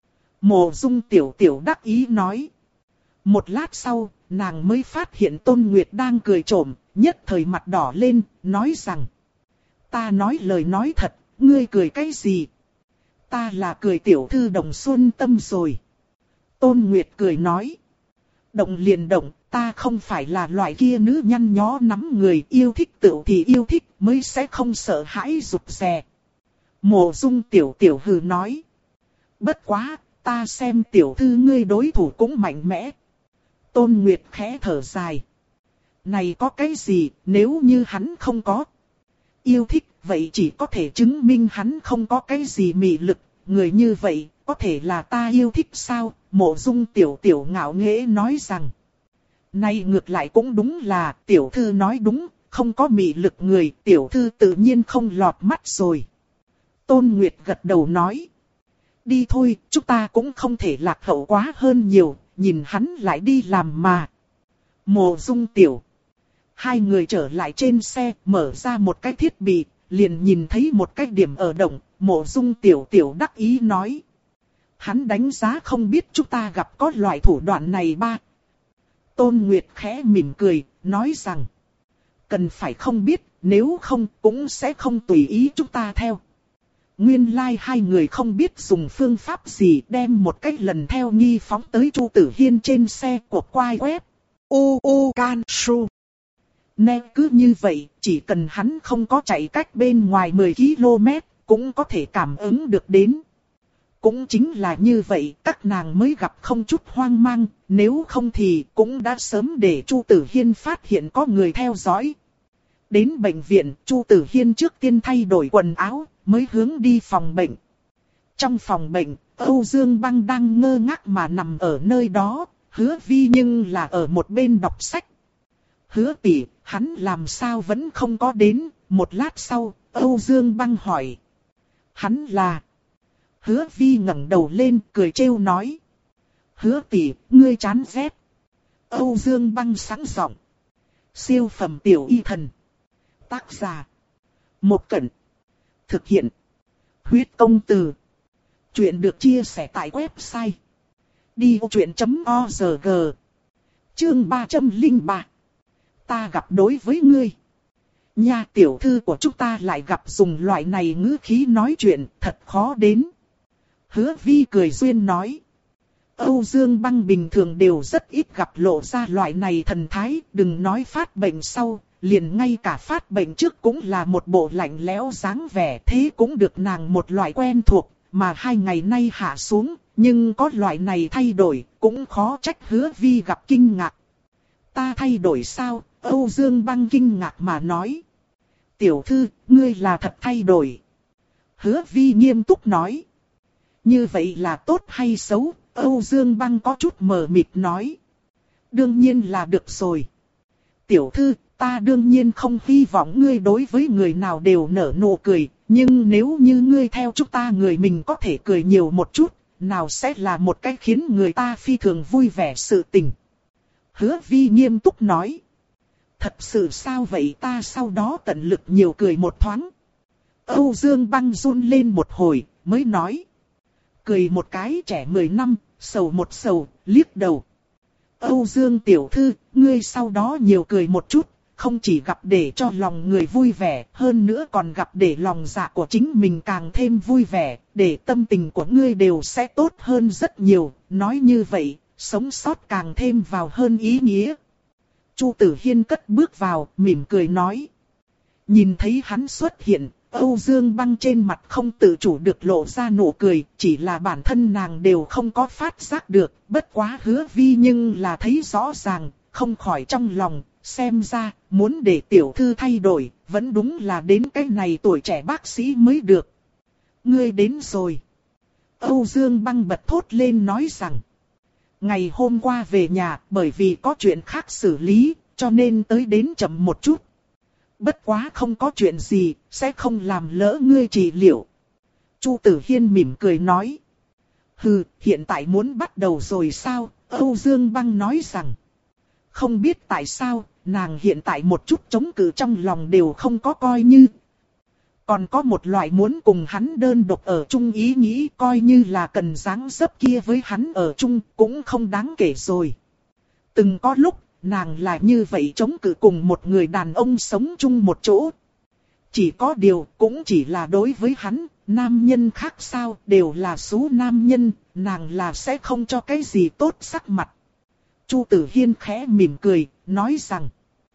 Mộ Dung tiểu tiểu đắc ý nói. Một lát sau, nàng mới phát hiện Tôn Nguyệt đang cười trộm, nhất thời mặt đỏ lên, nói rằng, ta nói lời nói thật, ngươi cười cái gì? Ta là cười tiểu thư Đồng Xuân Tâm rồi. Tôn Nguyệt cười nói, động liền động, ta không phải là loại kia nữ nhăn nhó nắm người, yêu thích tựu thì yêu thích, mới sẽ không sợ hãi rụt rè. Mộ Dung tiểu tiểu hừ nói, bất quá, ta xem tiểu thư ngươi đối thủ cũng mạnh mẽ. Tôn Nguyệt khẽ thở dài. Này có cái gì, nếu như hắn không có yêu thích, vậy chỉ có thể chứng minh hắn không có cái gì mị lực. Người như vậy, có thể là ta yêu thích sao? Mộ Dung tiểu tiểu ngạo nghễ nói rằng. Này ngược lại cũng đúng là, tiểu thư nói đúng, không có mị lực người, tiểu thư tự nhiên không lọt mắt rồi. Tôn Nguyệt gật đầu nói. Đi thôi, chúng ta cũng không thể lạc hậu quá hơn nhiều, nhìn hắn lại đi làm mà. Mộ Dung tiểu. Hai người trở lại trên xe, mở ra một cái thiết bị, liền nhìn thấy một cái điểm ở động, Mộ Dung tiểu tiểu đắc ý nói. Hắn đánh giá không biết chúng ta gặp có loại thủ đoạn này ba. Tôn Nguyệt khẽ mỉm cười, nói rằng. Cần phải không biết, nếu không cũng sẽ không tùy ý chúng ta theo. Nguyên lai like hai người không biết dùng phương pháp gì đem một cách lần theo nghi phóng tới Chu Tử Hiên trên xe của quai web. U U Can Su. Nè cứ như vậy, chỉ cần hắn không có chạy cách bên ngoài mười ki lô mét, cũng có thể cảm ứng được đến. Cũng chính là như vậy, các nàng mới gặp không chút hoang mang, nếu không thì cũng đã sớm để Chu Tử Hiên phát hiện có người theo dõi. Đến bệnh viện, Chu Tử Hiên trước tiên thay đổi quần áo, mới hướng đi phòng bệnh. Trong phòng bệnh, Âu Dương Băng đang ngơ ngác mà nằm ở nơi đó, Hứa Vi nhưng là ở một bên đọc sách. Hứa tỷ, hắn làm sao vẫn không có đến? Một lát sau, Âu Dương Băng hỏi. Hắn là... Hứa Vi ngẩng đầu lên cười trêu nói. Hứa tỷ, ngươi chán ghét. Âu Dương Băng sẵn giọng. Siêu phẩm tiểu y thần. Tác giả. Một Cẩn. Thực hiện. Huyết công từ. Chuyện được chia sẻ tại website. đi ô chuyện chấm org. Chương ba trăm lẻ ba. Ta gặp đối với ngươi. Nha tiểu thư của chúng ta lại gặp dùng loại này ngữ khí nói chuyện, thật khó đến. Hứa Vi cười duyên nói. Âu Dương Băng bình thường đều rất ít gặp lộ ra loại này thần thái, đừng nói phát bệnh sau, liền ngay cả phát bệnh trước cũng là một bộ lạnh lẽo dáng vẻ, thế cũng được nàng một loại quen thuộc, mà hai ngày nay hạ xuống, nhưng có loại này thay đổi, cũng khó trách Hứa Vi gặp kinh ngạc. Ta thay đổi sao? Âu Dương Băng kinh ngạc mà nói. Tiểu thư, ngươi là thật thay đổi. Hứa Vi nghiêm túc nói. Như vậy là tốt hay xấu? Âu Dương Băng có chút mờ mịt nói. Đương nhiên là được rồi. Tiểu thư, ta đương nhiên không hy vọng ngươi đối với người nào đều nở nụ cười, nhưng nếu như ngươi theo chúng ta người mình có thể cười nhiều một chút, nào sẽ là một cách khiến người ta phi thường vui vẻ sự tình. Hứa Vi nghiêm túc nói. Thật sự sao vậy? Ta sau đó tận lực nhiều cười một thoáng. Âu Dương Băng run lên một hồi, mới nói. Cười một cái trẻ mười năm, sầu một sầu, liếc đầu. Âu Dương tiểu thư, ngươi sau đó nhiều cười một chút, không chỉ gặp để cho lòng người vui vẻ, hơn nữa còn gặp để lòng dạ của chính mình càng thêm vui vẻ, để tâm tình của ngươi đều sẽ tốt hơn rất nhiều. Nói như vậy, sống sót càng thêm vào hơn ý nghĩa. Chu Tử Hiên cất bước vào, mỉm cười nói. Nhìn thấy hắn xuất hiện, Âu Dương Băng trên mặt không tự chủ được lộ ra nụ cười, chỉ là bản thân nàng đều không có phát giác được, bất quá Hứa Vi nhưng là thấy rõ ràng, không khỏi trong lòng, xem ra, muốn để tiểu thư thay đổi, vẫn đúng là đến cái này tuổi trẻ bác sĩ mới được. Ngươi đến rồi. Âu Dương Băng bật thốt lên nói rằng, ngày hôm qua về nhà bởi vì có chuyện khác xử lý, cho nên tới đến chậm một chút. Bất quá không có chuyện gì, sẽ không làm lỡ ngươi trị liệu. Chu Tử Hiên mỉm cười nói. Hừ, hiện tại muốn bắt đầu rồi sao? Âu Dương Băng nói rằng, không biết tại sao, nàng hiện tại một chút chống cự trong lòng đều không có coi như. Còn có một loại muốn cùng hắn đơn độc ở chung ý nghĩ, coi như là cần dáng dấp kia với hắn ở chung cũng không đáng kể rồi. Từng có lúc, nàng là như vậy chống cự cùng một người đàn ông sống chung một chỗ. Chỉ có điều, cũng chỉ là đối với hắn, nam nhân khác sao, đều là số nam nhân, nàng là sẽ không cho cái gì tốt sắc mặt. Chu Tử Hiên khẽ mỉm cười, nói rằng,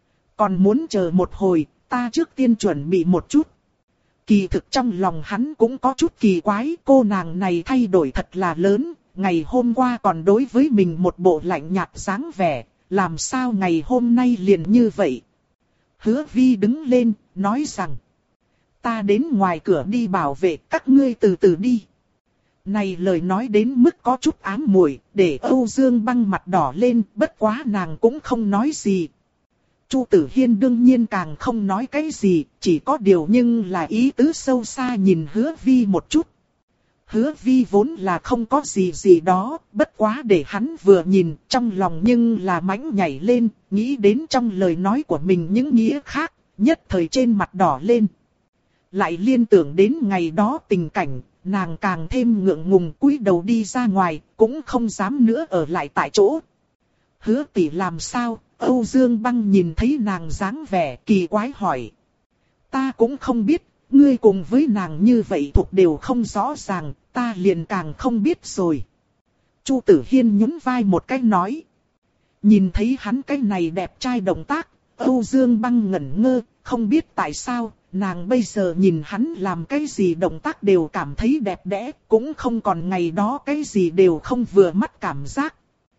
còn muốn chờ một hồi, ta trước tiên chuẩn bị một chút. Kỳ thực trong lòng hắn cũng có chút kỳ quái, cô nàng này thay đổi thật là lớn, ngày hôm qua còn đối với mình một bộ lạnh nhạt dáng vẻ, làm sao ngày hôm nay liền như vậy. Hứa Vi đứng lên, nói rằng, ta đến ngoài cửa đi bảo vệ, các ngươi từ từ đi. Này lời nói đến mức có chút ám muội, để Âu Dương Băng mặt đỏ lên, bất quá nàng cũng không nói gì. Chu Tử Hiên đương nhiên càng không nói cái gì, chỉ có điều nhưng là ý tứ sâu xa nhìn Hứa Vi một chút. Hứa Vi vốn là không có gì gì đó, bất quá để hắn vừa nhìn, trong lòng nhưng là mãnh nhảy lên, nghĩ đến trong lời nói của mình những nghĩa khác, nhất thời trên mặt đỏ lên. Lại liên tưởng đến ngày đó tình cảnh, nàng càng thêm ngượng ngùng cúi đầu đi ra ngoài, cũng không dám nữa ở lại tại chỗ. Hứa tỷ làm sao? Âu Dương Băng nhìn thấy nàng dáng vẻ kỳ quái hỏi. Ta cũng không biết, ngươi cùng với nàng như vậy thuộc đều không rõ ràng, ta liền càng không biết rồi. Chu Tử Hiên nhún vai một cái nói. Nhìn thấy hắn cái này đẹp trai động tác, Âu Dương Băng ngẩn ngơ, không biết tại sao, nàng bây giờ nhìn hắn làm cái gì động tác đều cảm thấy đẹp đẽ, cũng không còn ngày đó cái gì đều không vừa mắt cảm giác.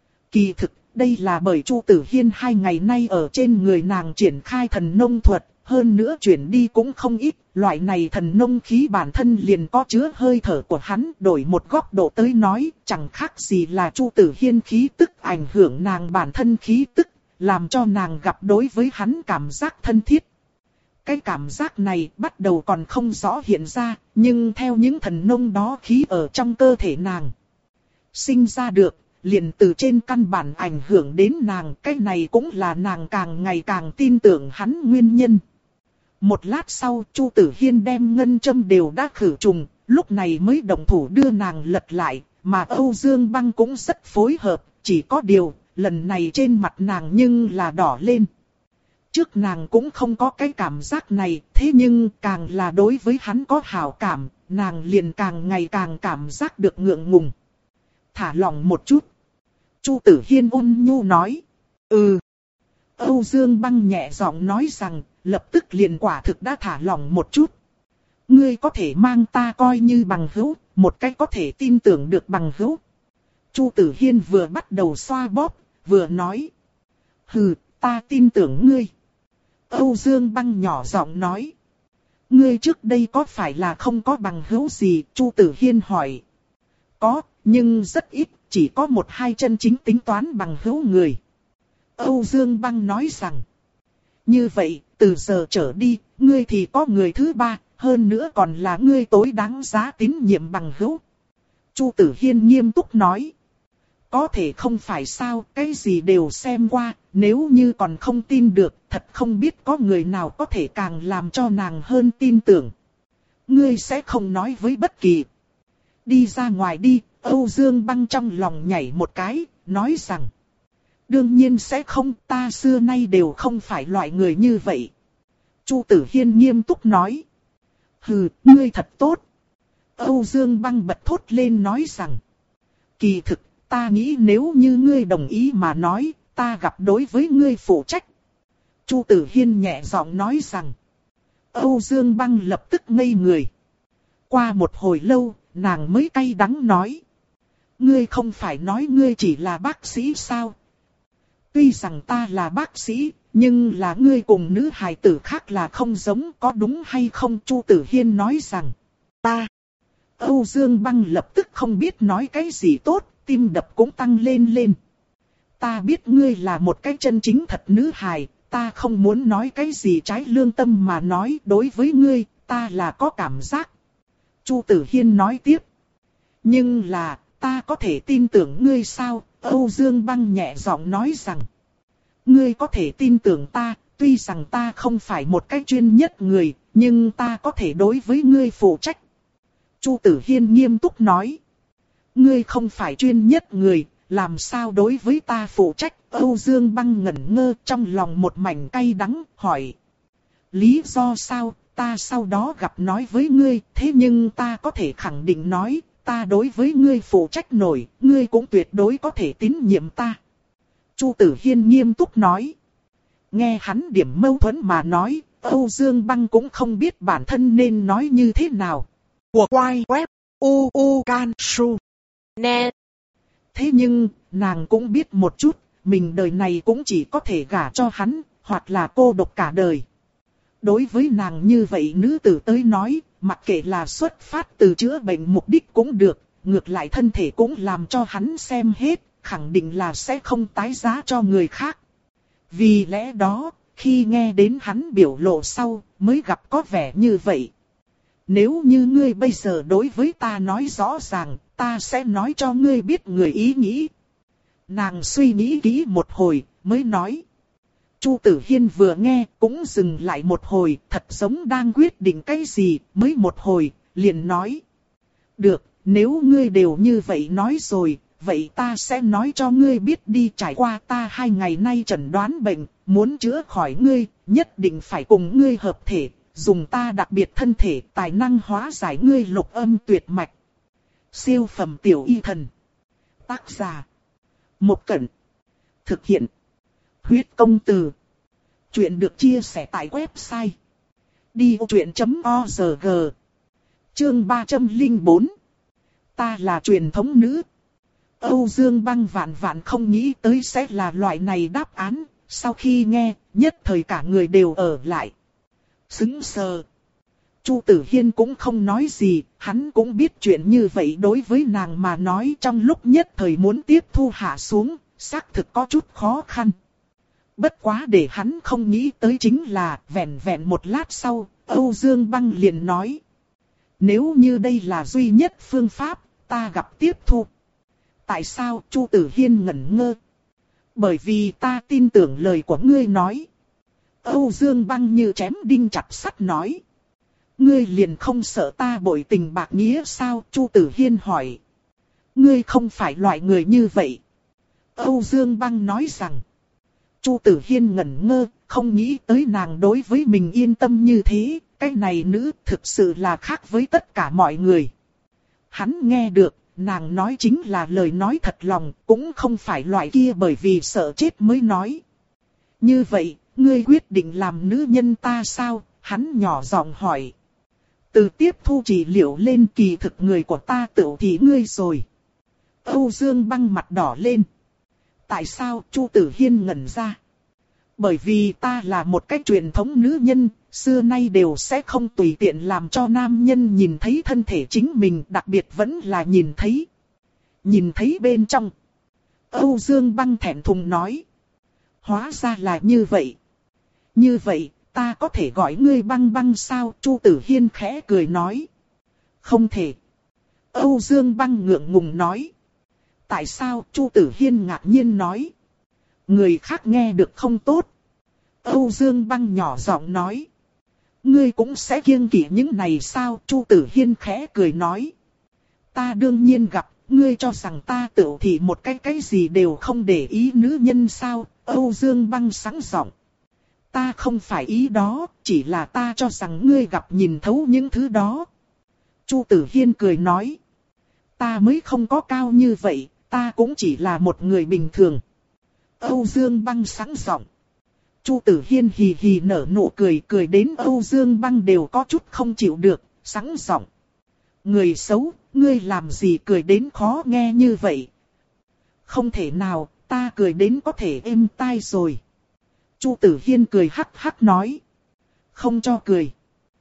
Kỳ thực, đây là bởi Chu Tử Hiên hai ngày nay ở trên người nàng triển khai thần nông thuật, hơn nữa chuyển đi cũng không ít, loại này thần nông khí bản thân liền có chứa hơi thở của hắn, đổi một góc độ tới nói, chẳng khác gì là Chu Tử Hiên khí tức ảnh hưởng nàng bản thân khí tức, làm cho nàng gặp đối với hắn cảm giác thân thiết. Cái cảm giác này bắt đầu còn không rõ hiện ra, nhưng theo những thần nông đó khí ở trong cơ thể nàng sinh ra được, liền từ trên căn bản ảnh hưởng đến nàng, cái này cũng là nàng càng ngày càng tin tưởng hắn nguyên nhân. Một lát sau, Chu Tử Hiên đem ngân châm đều đã khử trùng, lúc này mới động thủ đưa nàng lật lại, mà Âu Dương Băng cũng rất phối hợp, chỉ có điều, lần này trên mặt nàng nhưng là đỏ lên. Trước nàng cũng không có cái cảm giác này, thế nhưng càng là đối với hắn có hảo cảm, nàng liền càng ngày càng cảm giác được ngượng ngùng. Thả lỏng một chút. Chu Tử Hiên ôn nhu nói. Ừ. Âu Dương Băng nhẹ giọng nói rằng, lập tức liền quả thực đã thả lỏng một chút. Ngươi có thể mang ta coi như bằng hữu, một cách có thể tin tưởng được bằng hữu. Chu Tử Hiên vừa bắt đầu xoa bóp, vừa nói. Hừ, ta tin tưởng ngươi. Âu Dương Băng nhỏ giọng nói. Ngươi trước đây có phải là không có bằng hữu gì? Chu Tử Hiên hỏi. Có, nhưng rất ít, chỉ có một hai chân chính tính toán bằng hữu người. Âu Dương Băng nói rằng. Như vậy, từ giờ trở đi, ngươi thì có người thứ ba, hơn nữa còn là ngươi tối đáng giá tín nhiệm bằng hữu. Chu Tử Hiên nghiêm túc nói. Có thể không phải sao, cái gì đều xem qua, nếu như còn không tin được, thật không biết có người nào có thể càng làm cho nàng hơn tin tưởng. Ngươi sẽ không nói với bất kỳ. Đi ra ngoài đi, Âu Dương Băng trong lòng nhảy một cái, nói rằng. Đương nhiên sẽ không, ta xưa nay đều không phải loại người như vậy. Chu Tử Hiên nghiêm túc nói. Hừ, ngươi thật tốt. Âu Dương Băng bật thốt lên nói rằng. Kỳ thực, ta nghĩ nếu như ngươi đồng ý mà nói, ta gặp đối với ngươi phụ trách. Chu Tử Hiên nhẹ giọng nói rằng. Âu Dương Băng lập tức ngây người. Qua một hồi lâu, nàng mới cay đắng nói. Ngươi không phải nói ngươi chỉ là bác sĩ sao? Tuy rằng ta là bác sĩ, Nhưng là ngươi cùng nữ hài tử khác là không giống, có đúng hay không? Chu Tử Hiên nói rằng, ta. Âu Dương Băng lập tức không biết nói cái gì tốt, tim đập cũng tăng lên lên. Ta biết ngươi là một cái chân chính thật nữ hài, ta không muốn nói cái gì trái lương tâm mà nói, đối với ngươi, ta là có cảm giác. Chu Tử Hiên nói tiếp. Nhưng là, ta có thể tin tưởng ngươi sao? Âu Dương Băng nhẹ giọng nói rằng. Ngươi có thể tin tưởng ta, tuy rằng ta không phải một cái chuyên nhất người, nhưng ta có thể đối với ngươi phụ trách. Chu Tử Hiên nghiêm túc nói. Ngươi không phải chuyên nhất người, làm sao đối với ta phụ trách? Âu Dương Băng ngẩn ngơ, trong lòng một mảnh cay đắng, hỏi. Lý do sao? Ta sau đó gặp nói với ngươi, thế nhưng ta có thể khẳng định nói, ta đối với ngươi phụ trách nổi, ngươi cũng tuyệt đối có thể tín nhiệm ta. Chu Tử Hiên nghiêm túc nói. Nghe hắn điểm mâu thuẫn mà nói, Âu Dương Băng cũng không biết bản thân nên nói như thế nào. Của quay web u u can su net. Thế nhưng, nàng cũng biết một chút, mình đời này cũng chỉ có thể gả cho hắn, hoặc là cô độc cả đời. Đối với nàng như vậy nữ tử tới nói, mặc kệ là xuất phát từ chữa bệnh mục đích cũng được, ngược lại thân thể cũng làm cho hắn xem hết, khẳng định là sẽ không tái giá cho người khác. Vì lẽ đó, khi nghe đến hắn biểu lộ sau, mới gặp có vẻ như vậy. Nếu như ngươi bây giờ đối với ta nói rõ ràng, ta sẽ nói cho ngươi biết người ý nghĩ. Nàng suy nghĩ kỹ một hồi, mới nói. Chu Tử Hiên vừa nghe, cũng dừng lại một hồi, thật giống đang quyết định cái gì, mới một hồi, liền nói. Được, nếu ngươi đều như vậy nói rồi, vậy ta sẽ nói cho ngươi biết đi. Trải qua ta hai ngày nay chẩn đoán bệnh, muốn chữa khỏi ngươi, nhất định phải cùng ngươi hợp thể, dùng ta đặc biệt thân thể tài năng hóa giải ngươi lục âm tuyệt mạch. Siêu phẩm tiểu y thần. Tác giả. Một Cẩn. Thực hiện. Huyết công từ. Chuyện được chia sẻ tại website. đi vô chuyện chấm org. Chương ba trăm lẻ bốn. Ta là truyền thống nữ. Âu Dương Băng vạn vạn không nghĩ tới sẽ là loại này đáp án. Sau khi nghe, nhất thời cả người đều ở lại. Sững sờ. Chu Tử Hiên cũng không nói gì, hắn cũng biết chuyện như vậy đối với nàng mà nói trong lúc nhất thời muốn tiếp thu hạ xuống, xác thực có chút khó khăn. Bất quá để hắn không nghĩ tới chính là vẹn vẹn một lát sau, Âu Dương Băng liền nói. Nếu như đây là duy nhất phương pháp, ta gặp tiếp thu. Tại sao? Chu Tử Hiên ngẩn ngơ. Bởi vì ta tin tưởng lời của ngươi nói. Âu Dương Băng như chém đinh chặt sắt nói. Ngươi liền không sợ ta bội tình bạc nghĩa sao? Chu Tử Hiên hỏi. Ngươi không phải loại người như vậy. Âu Dương Băng nói rằng. Chu Tử Hiên ngẩn ngơ, không nghĩ tới nàng đối với mình yên tâm như thế. Cái này nữ thực sự là khác với tất cả mọi người. Hắn nghe được, nàng nói chính là lời nói thật lòng, cũng không phải loại kia bởi vì sợ chết mới nói. Như vậy, ngươi quyết định làm nữ nhân ta sao? Hắn nhỏ giọng hỏi. Từ tiếp thu trị liệu lên kỳ thực người của ta tự thì ngươi rồi. Âu Dương Băng mặt đỏ lên. Tại sao? Chu Tử Hiên ngẩn ra. Bởi vì ta là một cái truyền thống nữ nhân, xưa nay đều sẽ không tùy tiện làm cho nam nhân nhìn thấy thân thể chính mình, đặc biệt vẫn là nhìn thấy. Nhìn thấy bên trong. Âu Dương Băng thẹn thùng nói. Hóa ra là như vậy. Như vậy, ta có thể gọi ngươi Băng Băng sao? Chu Tử Hiên khẽ cười nói. Không thể. Âu Dương Băng ngượng ngùng nói. Tại sao? Chu Tử Hiên ngạc nhiên nói. Người khác nghe được không tốt. Âu Dương Băng nhỏ giọng nói. Ngươi cũng sẽ kiêng kỵ những này sao? Chu Tử Hiên khẽ cười nói. Ta đương nhiên gặp, ngươi cho rằng ta tự thì một cái cái gì đều không để ý nữ nhân sao? Âu Dương Băng sáng giọng. Ta không phải ý đó, chỉ là ta cho rằng ngươi gặp nhìn thấu những thứ đó. Chu Tử Hiên cười nói. Ta mới không có cao như vậy, ta cũng chỉ là một người bình thường. Âu Dương Băng sáng giọng. Chu Tử Hiên hì hì nở nụ cười, cười đến Âu Dương Băng đều có chút không chịu được, sáng giọng. Người xấu, ngươi làm gì cười đến khó nghe như vậy? Không thể nào, ta cười đến có thể êm tai rồi. Chu Tử Hiên cười hắc hắc nói. Không cho cười.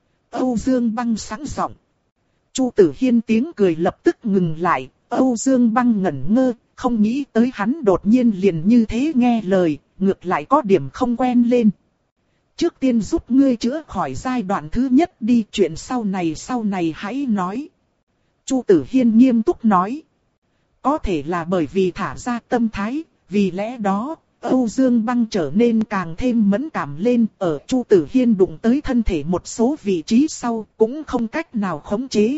Âu Dương Băng sáng giọng. Chu Tử Hiên tiếng cười lập tức ngừng lại. Âu Dương Băng ngẩn ngơ, không nghĩ tới hắn đột nhiên liền như thế nghe lời, ngược lại có điểm không quen lên. Trước tiên giúp ngươi chữa khỏi giai đoạn thứ nhất đi, chuyện sau này sau này hãy nói. Chu Tử Hiên nghiêm túc nói. Có thể là bởi vì thả ra tâm thái, vì lẽ đó, Âu Dương Băng trở nên càng thêm mẫn cảm lên. Ở Chu Tử Hiên đụng tới thân thể một số vị trí sau, cũng không cách nào khống chế.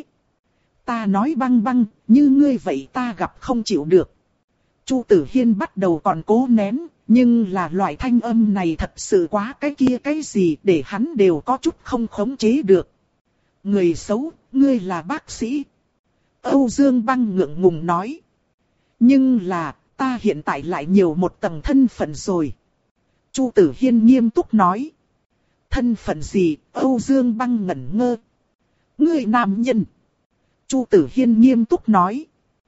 Ta nói Băng Băng, như ngươi vậy ta gặp không chịu được. Chu Tử Hiên bắt đầu còn cố nén, nhưng là loại thanh âm này thật sự quá cái kia cái gì để hắn đều có chút không khống chế được. Người xấu, ngươi là bác sĩ. Âu Dương Băng ngượng ngùng nói. Nhưng là, ta hiện tại lại nhiều một tầng thân phận rồi. Chu Tử Hiên nghiêm túc nói. Thân phận gì? Âu Dương Băng ngẩn ngơ. Ngươi nam nhân. Chu Tử Hiên nghiêm túc nói.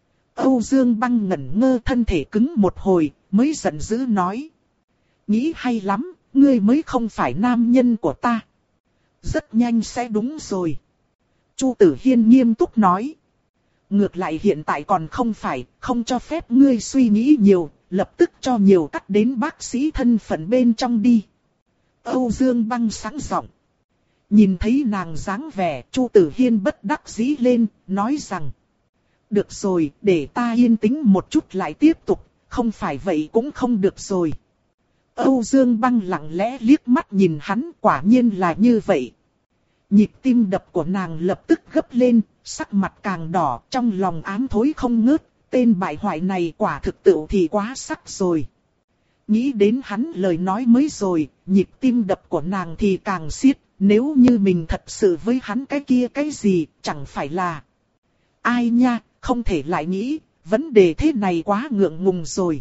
Âu Dương Băng ngẩn ngơ, thân thể cứng một hồi, mới giận dữ nói. Nghĩ hay lắm, ngươi mới không phải nam nhân của ta. Rất nhanh sẽ đúng rồi. Chu Tử Hiên nghiêm túc nói. Ngược lại hiện tại còn không phải, không cho phép ngươi suy nghĩ nhiều, lập tức cho nhiều cắt đến bác sĩ thân phận bên trong đi. Âu Dương Băng sáng giọng. Nhìn thấy nàng dáng vẻ, Chu Tử Hiên bất đắc dĩ lên, nói rằng. Được rồi, để ta yên tĩnh một chút lại tiếp tục, không phải vậy cũng không được rồi. Âu Dương Băng lặng lẽ liếc mắt nhìn hắn, quả nhiên là như vậy. Nhịp tim đập của nàng lập tức gấp lên, sắc mặt càng đỏ, trong lòng ám thối không ngớt, tên bại hoại này quả thực tựu thì quá sắc rồi. Nghĩ đến hắn lời nói mới rồi, nhịp tim đập của nàng thì càng xiết, nếu như mình thật sự với hắn cái kia cái gì, chẳng phải là... Ai nha, không thể lại nghĩ, vấn đề thế này quá ngượng ngùng rồi.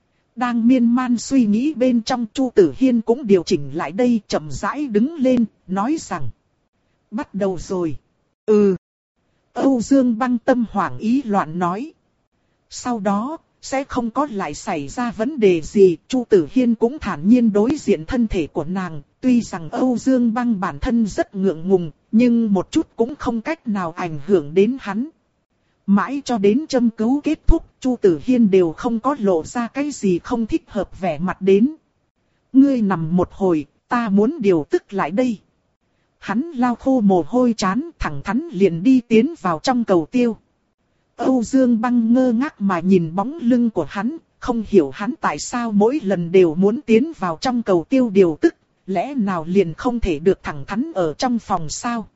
Đang miên man suy nghĩ bên trong, Chu Tử Hiên cũng điều chỉnh lại đây, chậm rãi đứng lên, nói rằng. Bắt đầu rồi. Ừ. Âu Dương Băng tâm hoảng ý loạn nói. Sau đó, sẽ không có lại xảy ra vấn đề gì. Chu Tử Hiên cũng thản nhiên đối diện thân thể của nàng. Tuy rằng Âu Dương Băng bản thân rất ngượng ngùng, nhưng một chút cũng không cách nào ảnh hưởng đến hắn. Mãi cho đến châm cứu kết thúc, Chu Tử Hiên đều không có lộ ra cái gì không thích hợp vẻ mặt đến. Ngươi nằm một hồi, ta muốn điều tức lại đây. Hắn lau khô mồ hôi trán, thẳng thắn liền đi tiến vào trong cầu tiêu. Âu Dương Băng ngơ ngác mà nhìn bóng lưng của hắn, không hiểu hắn tại sao mỗi lần đều muốn tiến vào trong cầu tiêu điều tức, lẽ nào liền không thể được thẳng thắn ở trong phòng sao?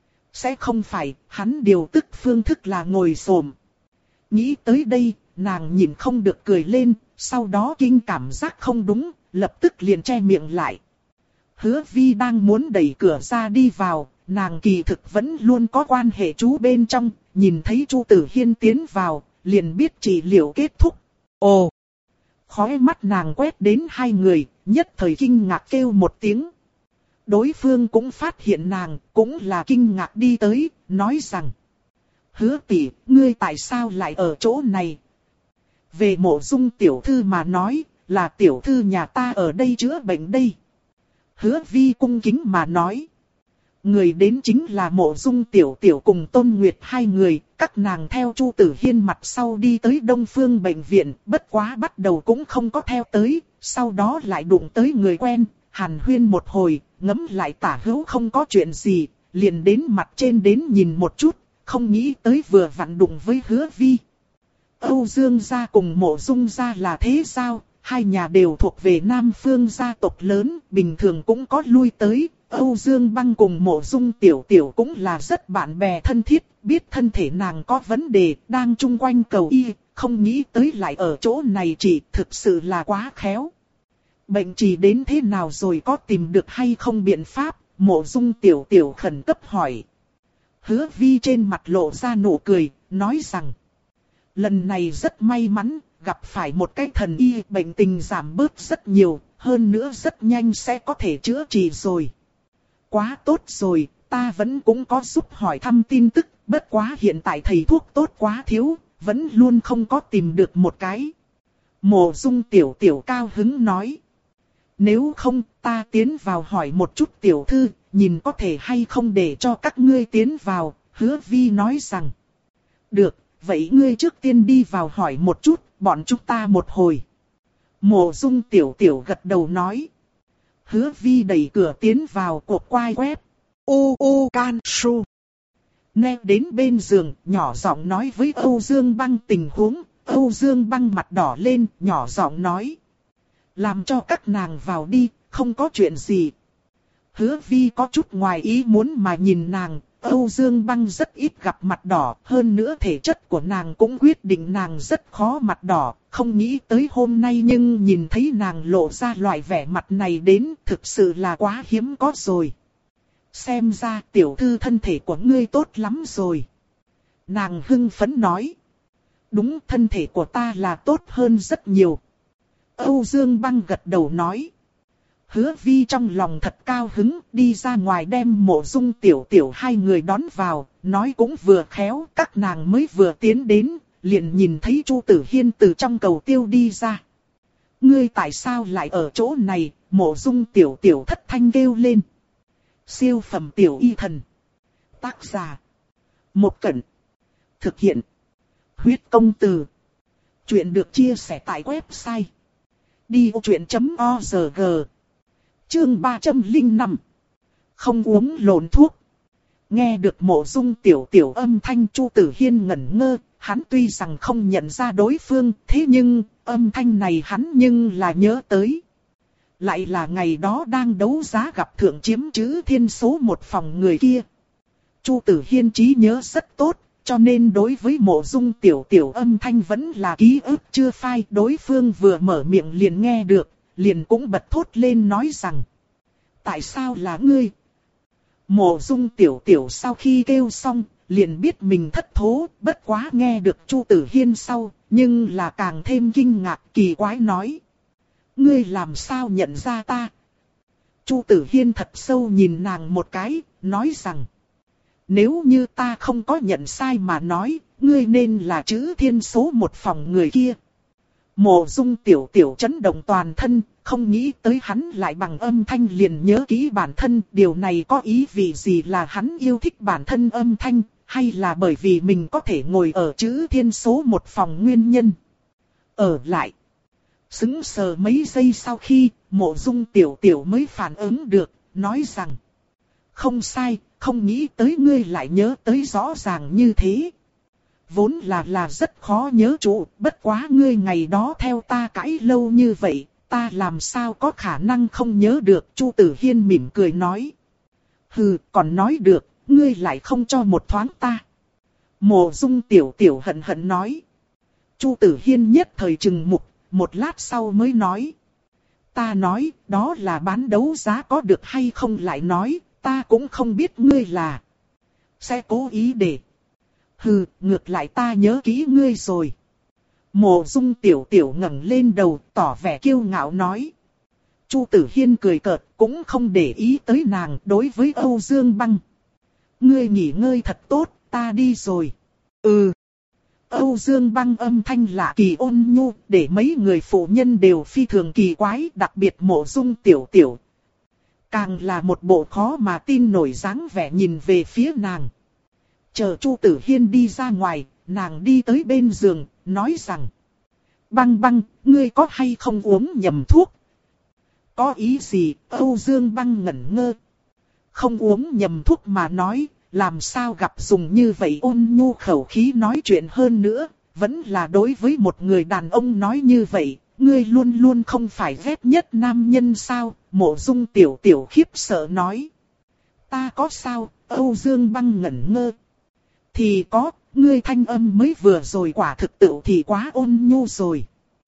Sẽ không phải, hắn điều tức phương thức là ngồi xổm. Nghĩ tới đây, nàng nhìn không được cười lên, sau đó kinh cảm giác không đúng, lập tức liền che miệng lại. Hứa Vi đang muốn đẩy cửa ra đi vào, nàng kỳ thực vẫn luôn có quan hệ chú bên trong, nhìn thấy Chu Tử Hiên tiến vào, liền biết trị liệu kết thúc. Ồ! Khóe mắt nàng quét đến hai người, nhất thời kinh ngạc kêu một tiếng. Đối phương cũng phát hiện nàng, cũng là kinh ngạc đi tới, nói rằng. Hứa tỷ, ngươi tại sao lại ở chỗ này? Về Mộ Dung tiểu thư mà nói, là tiểu thư nhà ta ở đây chữa bệnh đây. Hứa Vi cung kính mà nói. Người đến chính là Mộ Dung tiểu tiểu cùng Tôn Nguyệt hai người, các nàng theo Chu Tử Hiên mặt sau đi tới Đông Phương bệnh viện, bất quá bắt đầu cũng không có theo tới, sau đó lại đụng tới người quen, hàn huyên một hồi, ngẫm lại tả hữu không có chuyện gì, liền đến mặt trên đến nhìn một chút, không nghĩ tới vừa vặn đụng với Hứa Vi. Âu Dương gia cùng Mộ Dung gia là thế sao? Hai nhà đều thuộc về Nam Phương gia tộc lớn, bình thường cũng có lui tới. Âu Dương Băng cùng Mộ Dung tiểu tiểu cũng là rất bạn bè thân thiết, biết thân thể nàng có vấn đề, đang chung quanh cầu y, không nghĩ tới lại ở chỗ này chỉ thực sự là quá khéo. Bệnh chỉ đến thế nào rồi, có tìm được hay không biện pháp? Mộ Dung tiểu tiểu khẩn cấp hỏi. Hứa Vi trên mặt lộ ra nụ cười, nói rằng. Lần này rất may mắn, gặp phải một cái thần y, bệnh tình giảm bớt rất nhiều, hơn nữa rất nhanh sẽ có thể chữa trị rồi. Quá tốt rồi, ta vẫn cũng có giúp hỏi thăm tin tức, bất quá hiện tại thầy thuốc tốt quá thiếu, vẫn luôn không có tìm được một cái. Mộ Dung tiểu tiểu cao hứng nói. Nếu không ta tiến vào hỏi một chút tiểu thư, nhìn có thể hay không để cho các ngươi tiến vào. Hứa Vi nói rằng. Được, vậy ngươi trước tiên đi vào hỏi một chút, bọn chúng ta một hồi. Mộ Dung tiểu tiểu gật đầu nói. Hứa Vi đẩy cửa tiến vào cột quai web. U U Can Su. Nghe đến bên giường, nhỏ giọng nói với Âu Dương Băng tình huống. Âu Dương Băng mặt đỏ lên, nhỏ giọng nói. Làm cho các nàng vào đi, không có chuyện gì. Hứa Vi có chút ngoài ý muốn mà nhìn nàng. Âu Dương Băng rất ít gặp mặt đỏ, hơn nữa thể chất của nàng cũng quyết định nàng rất khó mặt đỏ, không nghĩ tới hôm nay nhưng nhìn thấy nàng lộ ra loại vẻ mặt này đến thực sự là quá hiếm có rồi. Xem ra tiểu thư thân thể của ngươi tốt lắm rồi. Nàng hưng phấn nói. Đúng, thân thể của ta là tốt hơn rất nhiều. Âu Dương Băng gật đầu nói. Hứa Vi trong lòng thật cao hứng, đi ra ngoài đem Mộ Dung tiểu tiểu hai người đón vào, nói cũng vừa khéo, các nàng mới vừa tiến đến, liền nhìn thấy Chu Tử Hiên từ trong cầu tiêu đi ra. Ngươi tại sao lại ở chỗ này? Mộ Dung tiểu tiểu thất thanh kêu lên. Siêu phẩm tiểu y thần. Tác giả. Một Cẩn. Thực hiện. Huyết công từ. Chuyện được chia sẻ tại website. đi ô chuyện chấm o rờ giê. Chương ba trăm lẻ năm. Không uống lộn thuốc. Nghe được Mộ Dung tiểu tiểu âm thanh, Chu Tử Hiên ngẩn ngơ. Hắn tuy rằng không nhận ra đối phương, thế nhưng âm thanh này hắn nhưng là nhớ tới. Lại là ngày đó đang đấu giá gặp thượng chiếm chữ thiên số một phòng người kia. Chu Tử Hiên trí nhớ rất tốt, cho nên đối với Mộ Dung tiểu tiểu âm thanh vẫn là ký ức chưa phai. Đối phương vừa mở miệng liền nghe được, liền cũng bật thốt lên nói rằng. Tại sao là ngươi? Mộ Dung tiểu tiểu sau khi kêu xong, liền biết mình thất thố, bất quá nghe được Chu Tử Hiên sau, nhưng là càng thêm kinh ngạc, kỳ quái nói. Ngươi làm sao nhận ra ta? Chu Tử Hiên thật sâu nhìn nàng một cái, nói rằng. Nếu như ta không có nhận sai mà nói, ngươi nên là chữ thiên số một phòng người kia. Mộ Dung tiểu tiểu chấn động toàn thân, không nghĩ tới hắn lại bằng âm thanh liền nhớ kỹ bản thân. Điều này có ý vị gì, là hắn yêu thích bản thân âm thanh, hay là bởi vì mình có thể ngồi ở chữ thiên số một phòng nguyên nhân? Ở lại. Sững sờ mấy giây sau khi, Mộ Dung tiểu tiểu mới phản ứng được, nói rằng. Không sai, không nghĩ tới ngươi lại nhớ tới rõ ràng như thế. Vốn là là rất khó nhớ trụ, bất quá ngươi ngày đó theo ta cãi lâu như vậy, ta làm sao có khả năng không nhớ được. Chu Tử Hiên mỉm cười nói. Hừ, còn nói được, ngươi lại không cho một thoáng ta. Mộ Dung tiểu tiểu hận hận nói. Chu Tử Hiên nhất thời trừng mục, một lát sau mới nói. Ta nói, đó là bán đấu giá, có được hay không lại nói, ta cũng không biết ngươi là. Sẽ cố ý để. Hừ, ngược lại ta nhớ kỹ ngươi rồi. Mộ Dung tiểu tiểu ngẩng lên đầu, tỏ vẻ kiêu ngạo nói. Chu Tử Hiên cười cợt, cũng không để ý tới nàng. Đối với Âu Dương Băng. Ngươi nghỉ ngơi thật tốt, ta đi rồi. Ừ. Âu Dương Băng âm thanh lạ kỳ ôn nhu, để mấy người phụ nhân đều phi thường kỳ quái, đặc biệt Mộ Dung tiểu tiểu. Càng là một bộ khó mà tin nổi dáng vẻ nhìn về phía nàng. Chờ Chu Tử Hiên đi ra ngoài, nàng đi tới bên giường, nói rằng. Băng Băng, ngươi có hay không uống nhầm thuốc? Có ý gì? Âu Dương Băng ngẩn ngơ. Không uống nhầm thuốc mà nói, làm sao gặp dùng như vậy ôn nhu khẩu khí nói chuyện, hơn nữa, vẫn là đối với một người đàn ông nói như vậy. Ngươi luôn luôn không phải ghét nhất nam nhân sao? Mộ Dung tiểu tiểu khiếp sợ nói. Ta có sao? Âu Dương Băng ngẩn ngơ. Thì có, ngươi thanh âm mới vừa rồi quả thực tự thì quá ôn nhu rồi.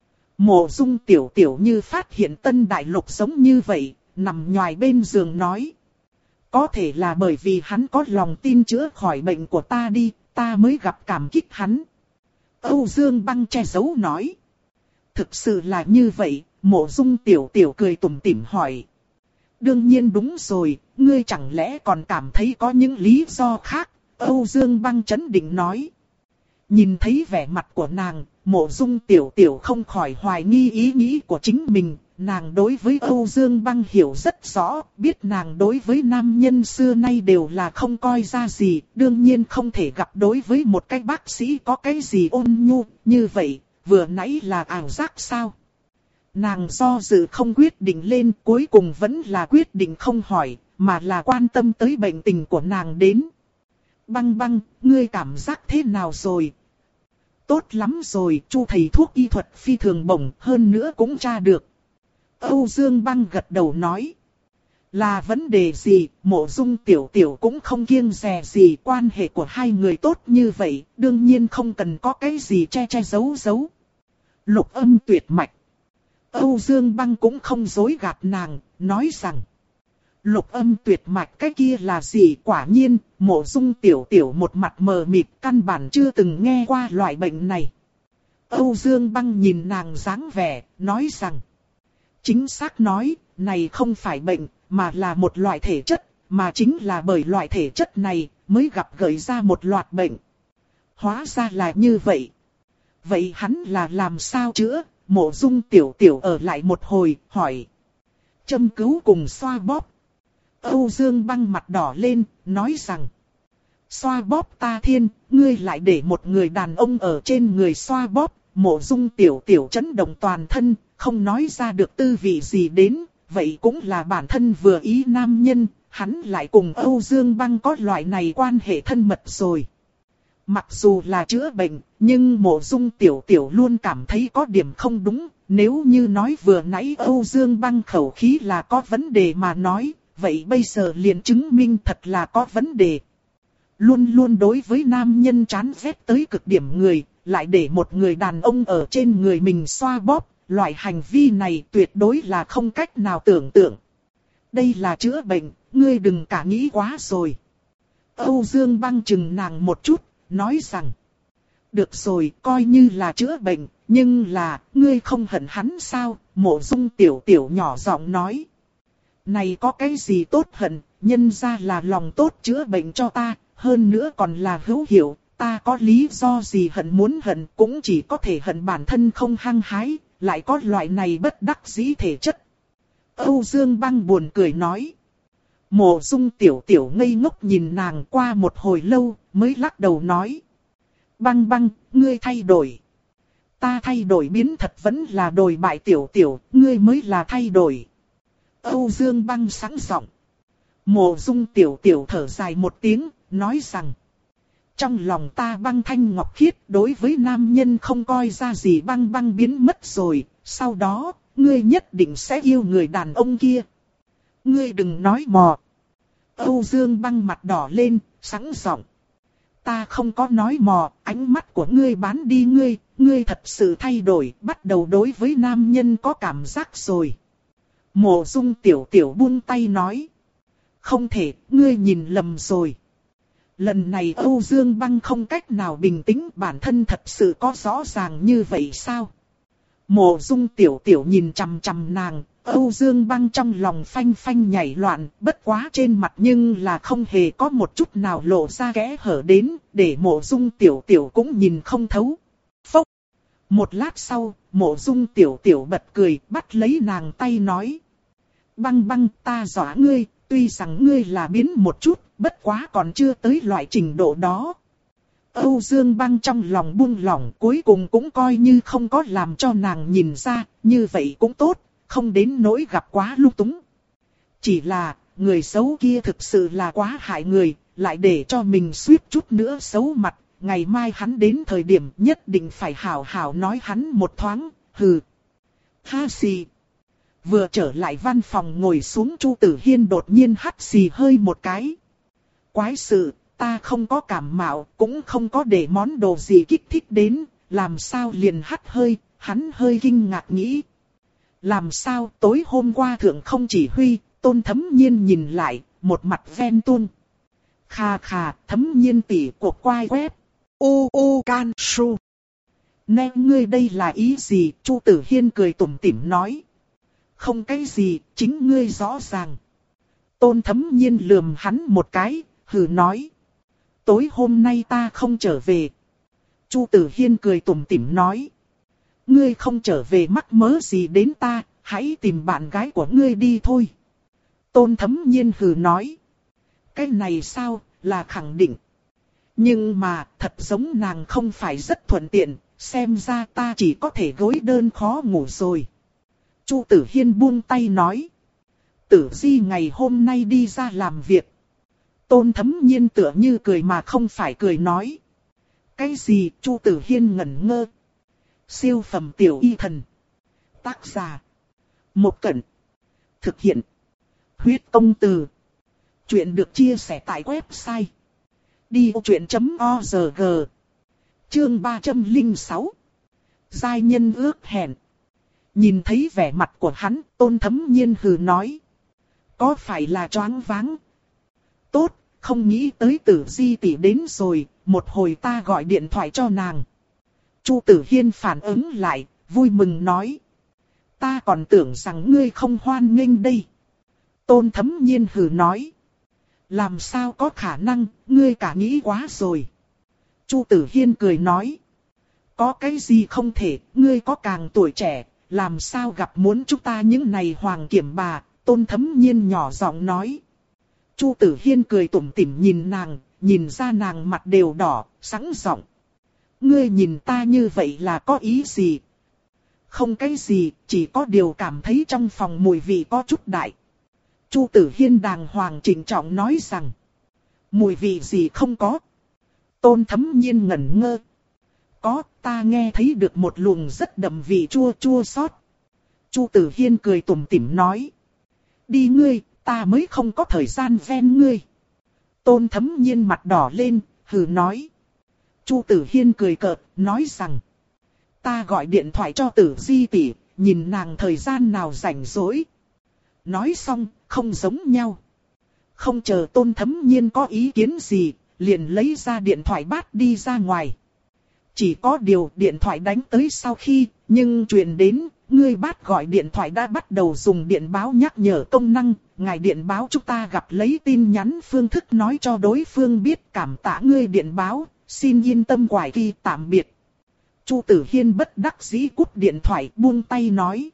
Mộ Dung tiểu tiểu như phát hiện tân đại lục giống như vậy, nằm nhoài bên giường nói. Có thể là bởi vì hắn có lòng tin chữa khỏi bệnh của ta đi, ta mới gặp cảm kích hắn. Âu Dương Băng che giấu nói. Thực sự là như vậy? Mộ Dung tiểu tiểu cười tủm tỉm hỏi. Đương nhiên đúng rồi, ngươi chẳng lẽ còn cảm thấy có những lý do khác? Âu Dương Băng chấn định nói. Nhìn thấy vẻ mặt của nàng, Mộ Dung tiểu tiểu không khỏi hoài nghi ý nghĩ của chính mình, nàng đối với Âu Dương Băng hiểu rất rõ, biết nàng đối với nam nhân xưa nay đều là không coi ra gì, đương nhiên không thể gặp đối với một cái bác sĩ có cái gì ôn nhu, như vậy, vừa nãy là ảo giác sao? Nàng do dự không quyết định lên, cuối cùng vẫn là quyết định không hỏi, mà là quan tâm tới bệnh tình của nàng đến. Băng Băng, ngươi cảm giác thế nào rồi? Tốt lắm rồi, Chu thầy thuốc y thuật phi thường bổng, hơn nữa cũng tra được. Âu Dương Băng gật đầu nói. Là vấn đề gì, Mộ Dung tiểu tiểu cũng không kiêng dè gì, quan hệ của hai người tốt như vậy, đương nhiên không cần có cái gì che che giấu giấu. Lục âm tuyệt mạch. Âu Dương Băng cũng không dối gạt nàng, nói rằng. Lục âm tuyệt mạch cái kia là gì? Quả nhiên, Mộ Dung tiểu tiểu một mặt mờ mịt, căn bản chưa từng nghe qua loại bệnh này. Âu Dương Băng nhìn nàng dáng vẻ, nói rằng. Chính xác nói, này không phải bệnh, mà là một loại thể chất, mà chính là bởi loại thể chất này, mới gặp gợi ra một loạt bệnh. Hóa ra là như vậy. Vậy hắn là làm sao chữa? Mộ Dung tiểu tiểu ở lại một hồi, hỏi. Châm cứu cùng xoa bóp. Âu Dương Băng mặt đỏ lên, nói rằng. Xoa bóp ta thiên, ngươi lại để một người đàn ông ở trên người xoa bóp. Mộ Dung tiểu tiểu chấn động toàn thân, không nói ra được tư vị gì đến. Vậy cũng là bản thân vừa ý nam nhân, hắn lại cùng Âu Dương Băng có loại này quan hệ thân mật rồi. Mặc dù là chữa bệnh, nhưng Mộ Dung tiểu tiểu luôn cảm thấy có điểm không đúng. Nếu như nói vừa nãy Âu Dương Băng khẩu khí là có vấn đề mà nói, vậy bây giờ liền chứng minh thật là có vấn đề. Luôn luôn đối với nam nhân chán ghét tới cực điểm người, lại để một người đàn ông ở trên người mình xoa bóp, loại hành vi này tuyệt đối là không cách nào tưởng tượng. Đây là chữa bệnh, ngươi đừng cả nghĩ quá rồi. Âu Dương Băng chừng nàng một chút, nói rằng. Được rồi, coi như là chữa bệnh, nhưng là, ngươi không hận hắn sao? Mộ Dung tiểu tiểu nhỏ giọng nói. Này có cái gì tốt hận, nhân ra là lòng tốt chữa bệnh cho ta, hơn nữa còn là hữu hiệu, ta có lý do gì hận muốn hận, cũng chỉ có thể hận bản thân không hăng hái, lại có loại này bất đắc dĩ thể chất. Âu Dương Băng buồn cười nói. Mộ Dung tiểu tiểu ngây ngốc nhìn nàng qua một hồi lâu, mới lắc đầu nói. Băng Băng, ngươi thay đổi. Ta thay đổi biến thật vẫn là đồi bại tiểu tiểu, ngươi mới là thay đổi. Âu Dương Băng sẵn giọng. Mộ Dung tiểu tiểu thở dài một tiếng, nói rằng. Trong lòng ta Băng thanh ngọc khiết, đối với nam nhân không coi ra gì. Băng Băng biến mất rồi, sau đó, ngươi nhất định sẽ yêu người đàn ông kia. Ngươi đừng nói mò. Âu Dương Băng mặt đỏ lên, sẵn giọng. Ta không có nói mò, ánh mắt của ngươi bán đi ngươi, ngươi thật sự thay đổi, bắt đầu đối với nam nhân có cảm giác rồi. Mộ Dung tiểu tiểu buông tay nói. Không thể, ngươi nhìn lầm rồi. Lần này Âu Dương Băng không cách nào bình tĩnh, bản thân thật sự có rõ ràng như vậy sao? Mộ Dung tiểu tiểu nhìn chằm chằm nàng, Âu Dương Băng trong lòng phanh phanh nhảy loạn, bất quá trên mặt nhưng là không hề có một chút nào lộ ra kẽ hở đến, để Mộ Dung tiểu tiểu cũng nhìn không thấu. Phốc! Một lát sau, Mộ Dung tiểu tiểu bật cười, bắt lấy nàng tay nói. Băng Băng, ta dọa ngươi, tuy rằng ngươi là biến một chút, bất quá còn chưa tới loại trình độ đó. Âu Dương Băng trong lòng buông lỏng, cuối cùng cũng coi như không có làm cho nàng nhìn ra, như vậy cũng tốt, không đến nỗi gặp quá lung túng. Chỉ là, người xấu kia thực sự là quá hại người, lại để cho mình suýt chút nữa xấu mặt, ngày mai hắn đến thời điểm nhất định phải hảo hảo nói hắn một thoáng, hừ. Ha xì. Vừa trở lại văn phòng ngồi xuống, Chu Tử Hiên đột nhiên hắt xì hơi một cái. Quái sự, ta không có cảm mạo, cũng không có để món đồ gì kích thích đến, làm sao liền hắt hơi, hắn hơi kinh ngạc nghĩ. Làm sao tối hôm qua thượng không chỉ huy, Tôn Thấm Nhiên nhìn lại, một mặt ven tuôn. Khà khà, Thấm Nhiên tỉ cuộc quay web. U U Can Su. Nè ngươi đây là ý gì? Chu Tử Hiên cười tủm tỉm nói. Không cái gì, chính ngươi rõ ràng. Tôn Thấm Nhiên lườm hắn một cái, hừ nói. Tối hôm nay ta không trở về. Chu Tử Hiên cười tủm tỉm nói. Ngươi không trở về mắc mớ gì đến ta, hãy tìm bạn gái của ngươi đi thôi. Tôn Thấm Nhiên hừ nói. Cái này sao, là khẳng định. Nhưng mà, thật giống nàng không phải rất thuận tiện, xem ra ta chỉ có thể gối đơn khó ngủ rồi. Chu Tử Hiên buông tay nói. Tử Di ngày hôm nay đi ra làm việc. Tôn Thấm Nhiên tựa như cười mà không phải cười nói. Cái gì? Chu Tử Hiên ngẩn ngơ. Siêu phẩm tiểu y thần. Tác giả. Một Cẩn. Thực hiện. Huyết Công Từ. Chuyện được chia sẻ tại website đi ô chuyện chấm org. Chương ba trăm lẻ sáu. Giai nhân ước hẹn. Nhìn thấy vẻ mặt của hắn, Tôn Thấm Nhiên hừ nói. Có phải là choáng váng? Tốt, không nghĩ tới Tử Di tỷ đến rồi, một hồi ta gọi điện thoại cho nàng. Chu Tử Hiên phản ứng lại, vui mừng nói. Ta còn tưởng rằng ngươi không hoan nghênh đây. Tôn Thấm Nhiên hừ nói. Làm sao có khả năng, ngươi cả nghĩ quá rồi. Chu Tử Hiên cười nói. Có cái gì không thể, ngươi có càng tuổi trẻ, làm sao gặp muốn chúng ta những này hoàng kiểm bà. Tôn Thấm Nhiên nhỏ giọng nói. Chu Tử Hiên cười tủm tỉm nhìn nàng, nhìn ra nàng mặt đều đỏ, sẵn giọng. Ngươi nhìn ta như vậy là có ý gì? Không cái gì, chỉ có điều cảm thấy trong phòng mùi vị có chút đại. Chu Tử Hiên đàng hoàng trịnh trọng nói rằng. Mùi vị gì không có? Tôn Thấm Nhiên ngẩn ngơ. Có, ta nghe thấy được một luồng rất đậm vị chua chua xót. Chu Tử Hiên cười tủm tỉm nói. Đi ngươi, ta mới không có thời gian ven ngươi. Tôn Thấm Nhiên mặt đỏ lên, hừ nói. Chu Tử Hiên cười cợt, nói rằng. Ta gọi điện thoại cho Tử Di tỷ, nhìn nàng thời gian nào rảnh rỗi. Nói xong, không giống nhau. Không chờ Tôn Thấm Nhiên có ý kiến gì, liền lấy ra điện thoại bắt đi ra ngoài. Chỉ có điều điện thoại đánh tới sau khi, nhưng truyền đến, ngươi bắt gọi điện thoại đã bắt đầu dùng điện báo nhắc nhở công năng. Ngài điện báo chúng ta gặp lấy tin nhắn phương thức nói cho đối phương biết cảm tạ ngươi điện báo, xin yên tâm quải kỳ tạm biệt. Chu Tử Hiên bất đắc dĩ cúp điện thoại buông tay nói.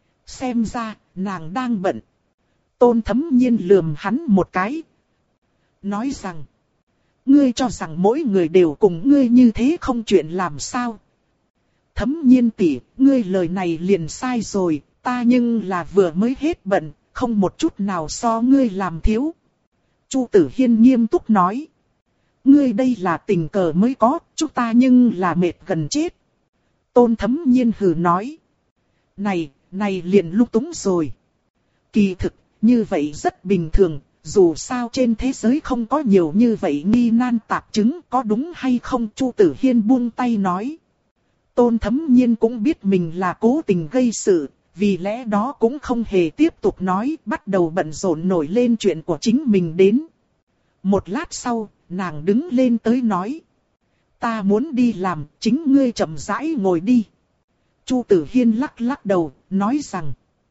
Xem ra, nàng đang bận. Tôn Thấm Nhiên lườm hắn một cái. Nói rằng. Ngươi cho rằng mỗi người đều cùng ngươi như thế không chuyện làm sao? Thấm Nhiên tỷ, ngươi lời này liền sai rồi, ta nhưng là vừa mới hết bận, không một chút nào so ngươi làm thiếu. Chu Tử Hiên nghiêm túc nói. Ngươi đây là tình cờ mới có, chúng ta nhưng là mệt gần chết. Tôn Thấm Nhiên hừ nói. Này, này liền lúc túng rồi. Kỳ thực, như vậy rất bình thường, dù sao trên thế giới không có nhiều như vậy nghi nan tạp chứng, có đúng hay không? Chu Tử Hiên buông tay nói. Tôn Thấm Nhiên cũng biết mình là cố tình gây sự, vì lẽ đó cũng không hề tiếp tục nói, bắt đầu bận rộn nổi lên chuyện của chính mình đến. Một lát sau, nàng đứng lên tới nói. Ta muốn đi làm, chính ngươi chậm rãi ngồi đi. Chu Tử Hiên lắc lắc đầu, nói rằng.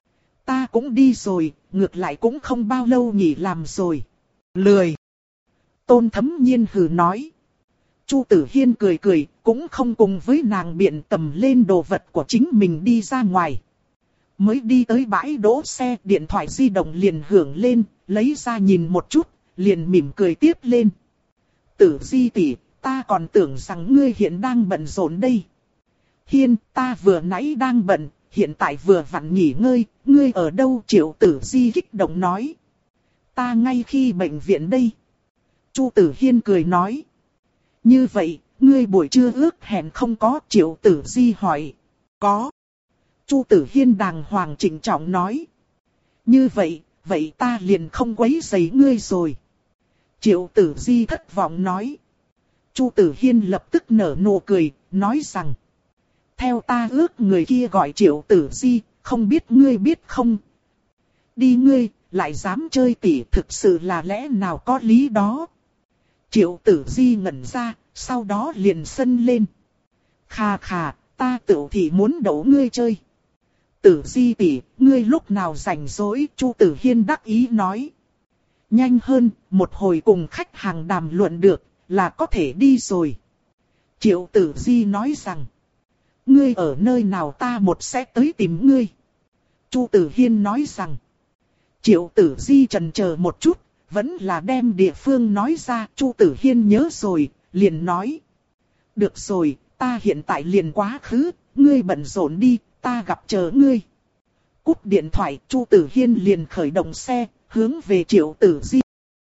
Ta cũng đi rồi, ngược lại cũng không bao lâu nghỉ làm rồi. Lười. Tôn Thấm Nhiên hừ nói. Chu Tử Hiên cười cười, cũng không cùng với nàng biện tầm lên đồ vật của chính mình đi ra ngoài. Mới đi tới bãi đỗ xe, điện thoại di động liền hưởng lên, lấy ra nhìn một chút, liền mỉm cười tiếp lên. Tử Di tỷ, ta còn tưởng rằng ngươi hiện đang bận rộn đây. Hiên, ta vừa nãy đang bận, hiện tại vừa vặn nghỉ ngơi, ngươi ở đâu? Triệu Tử Di kích động nói. Ta ngay khi bệnh viện đây. Chu Tử Hiên cười nói. Như vậy, ngươi buổi trưa ước hẹn không có? Triệu Tử Di hỏi. Có. Chu Tử Hiên đàng hoàng trịnh trọng nói. Như vậy, vậy ta liền không quấy rầy ngươi rồi. Triệu Tử Di thất vọng nói. Chu Tử Hiên lập tức nở nụ cười, nói rằng. Theo ta ước người kia gọi Triệu Tử Di, không biết ngươi biết không? Đi ngươi, lại dám chơi tỉ, thực sự là lẽ nào có lý đó? Triệu Tử Di ngẩn ra, sau đó liền sân lên. Khà khà, ta tự thì muốn đổ ngươi chơi. Tử Di tỷ, ngươi lúc nào rảnh rỗi? Chu Tử Hiên đắc ý nói. Nhanh hơn, một hồi cùng khách hàng đàm luận được, là có thể đi rồi. Triệu Tử Di nói rằng. Ngươi ở nơi nào ta một sẽ tới tìm ngươi. Chu Tử Hiên nói rằng. Triệu Tử Di chần chờ một chút, vẫn là đem địa phương nói ra. Chu Tử Hiên nhớ rồi, liền nói. Được rồi, ta hiện tại liền quá khứ, ngươi bận rộn đi, ta gặp chờ ngươi. Cúp điện thoại, Chu Tử Hiên liền khởi động xe, hướng về Triệu Tử Di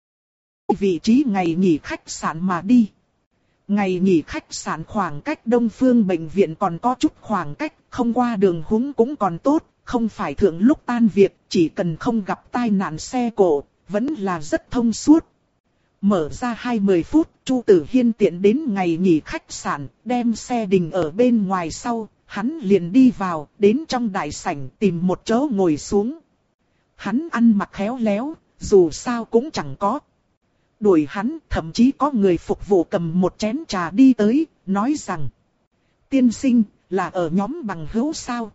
vị trí ngày nghỉ khách sạn mà đi. Ngày nghỉ khách sạn khoảng cách Đông Phương bệnh viện còn có chút khoảng cách, không qua đường húng cũng còn tốt, không phải thượng lúc tan việc, chỉ cần không gặp tai nạn xe cộ, vẫn là rất thông suốt. Mở ra hai mươi phút, Chu Tử Hiên tiện đến ngày nghỉ khách sạn, đem xe đình ở bên ngoài sau, hắn liền đi vào, đến trong đại sảnh tìm một chỗ ngồi xuống. Hắn ăn mặc khéo léo, dù sao cũng chẳng có. Đuổi hắn, thậm chí có người phục vụ cầm một chén trà đi tới, nói rằng. Tiên sinh, là ở nhóm bằng hữu sao?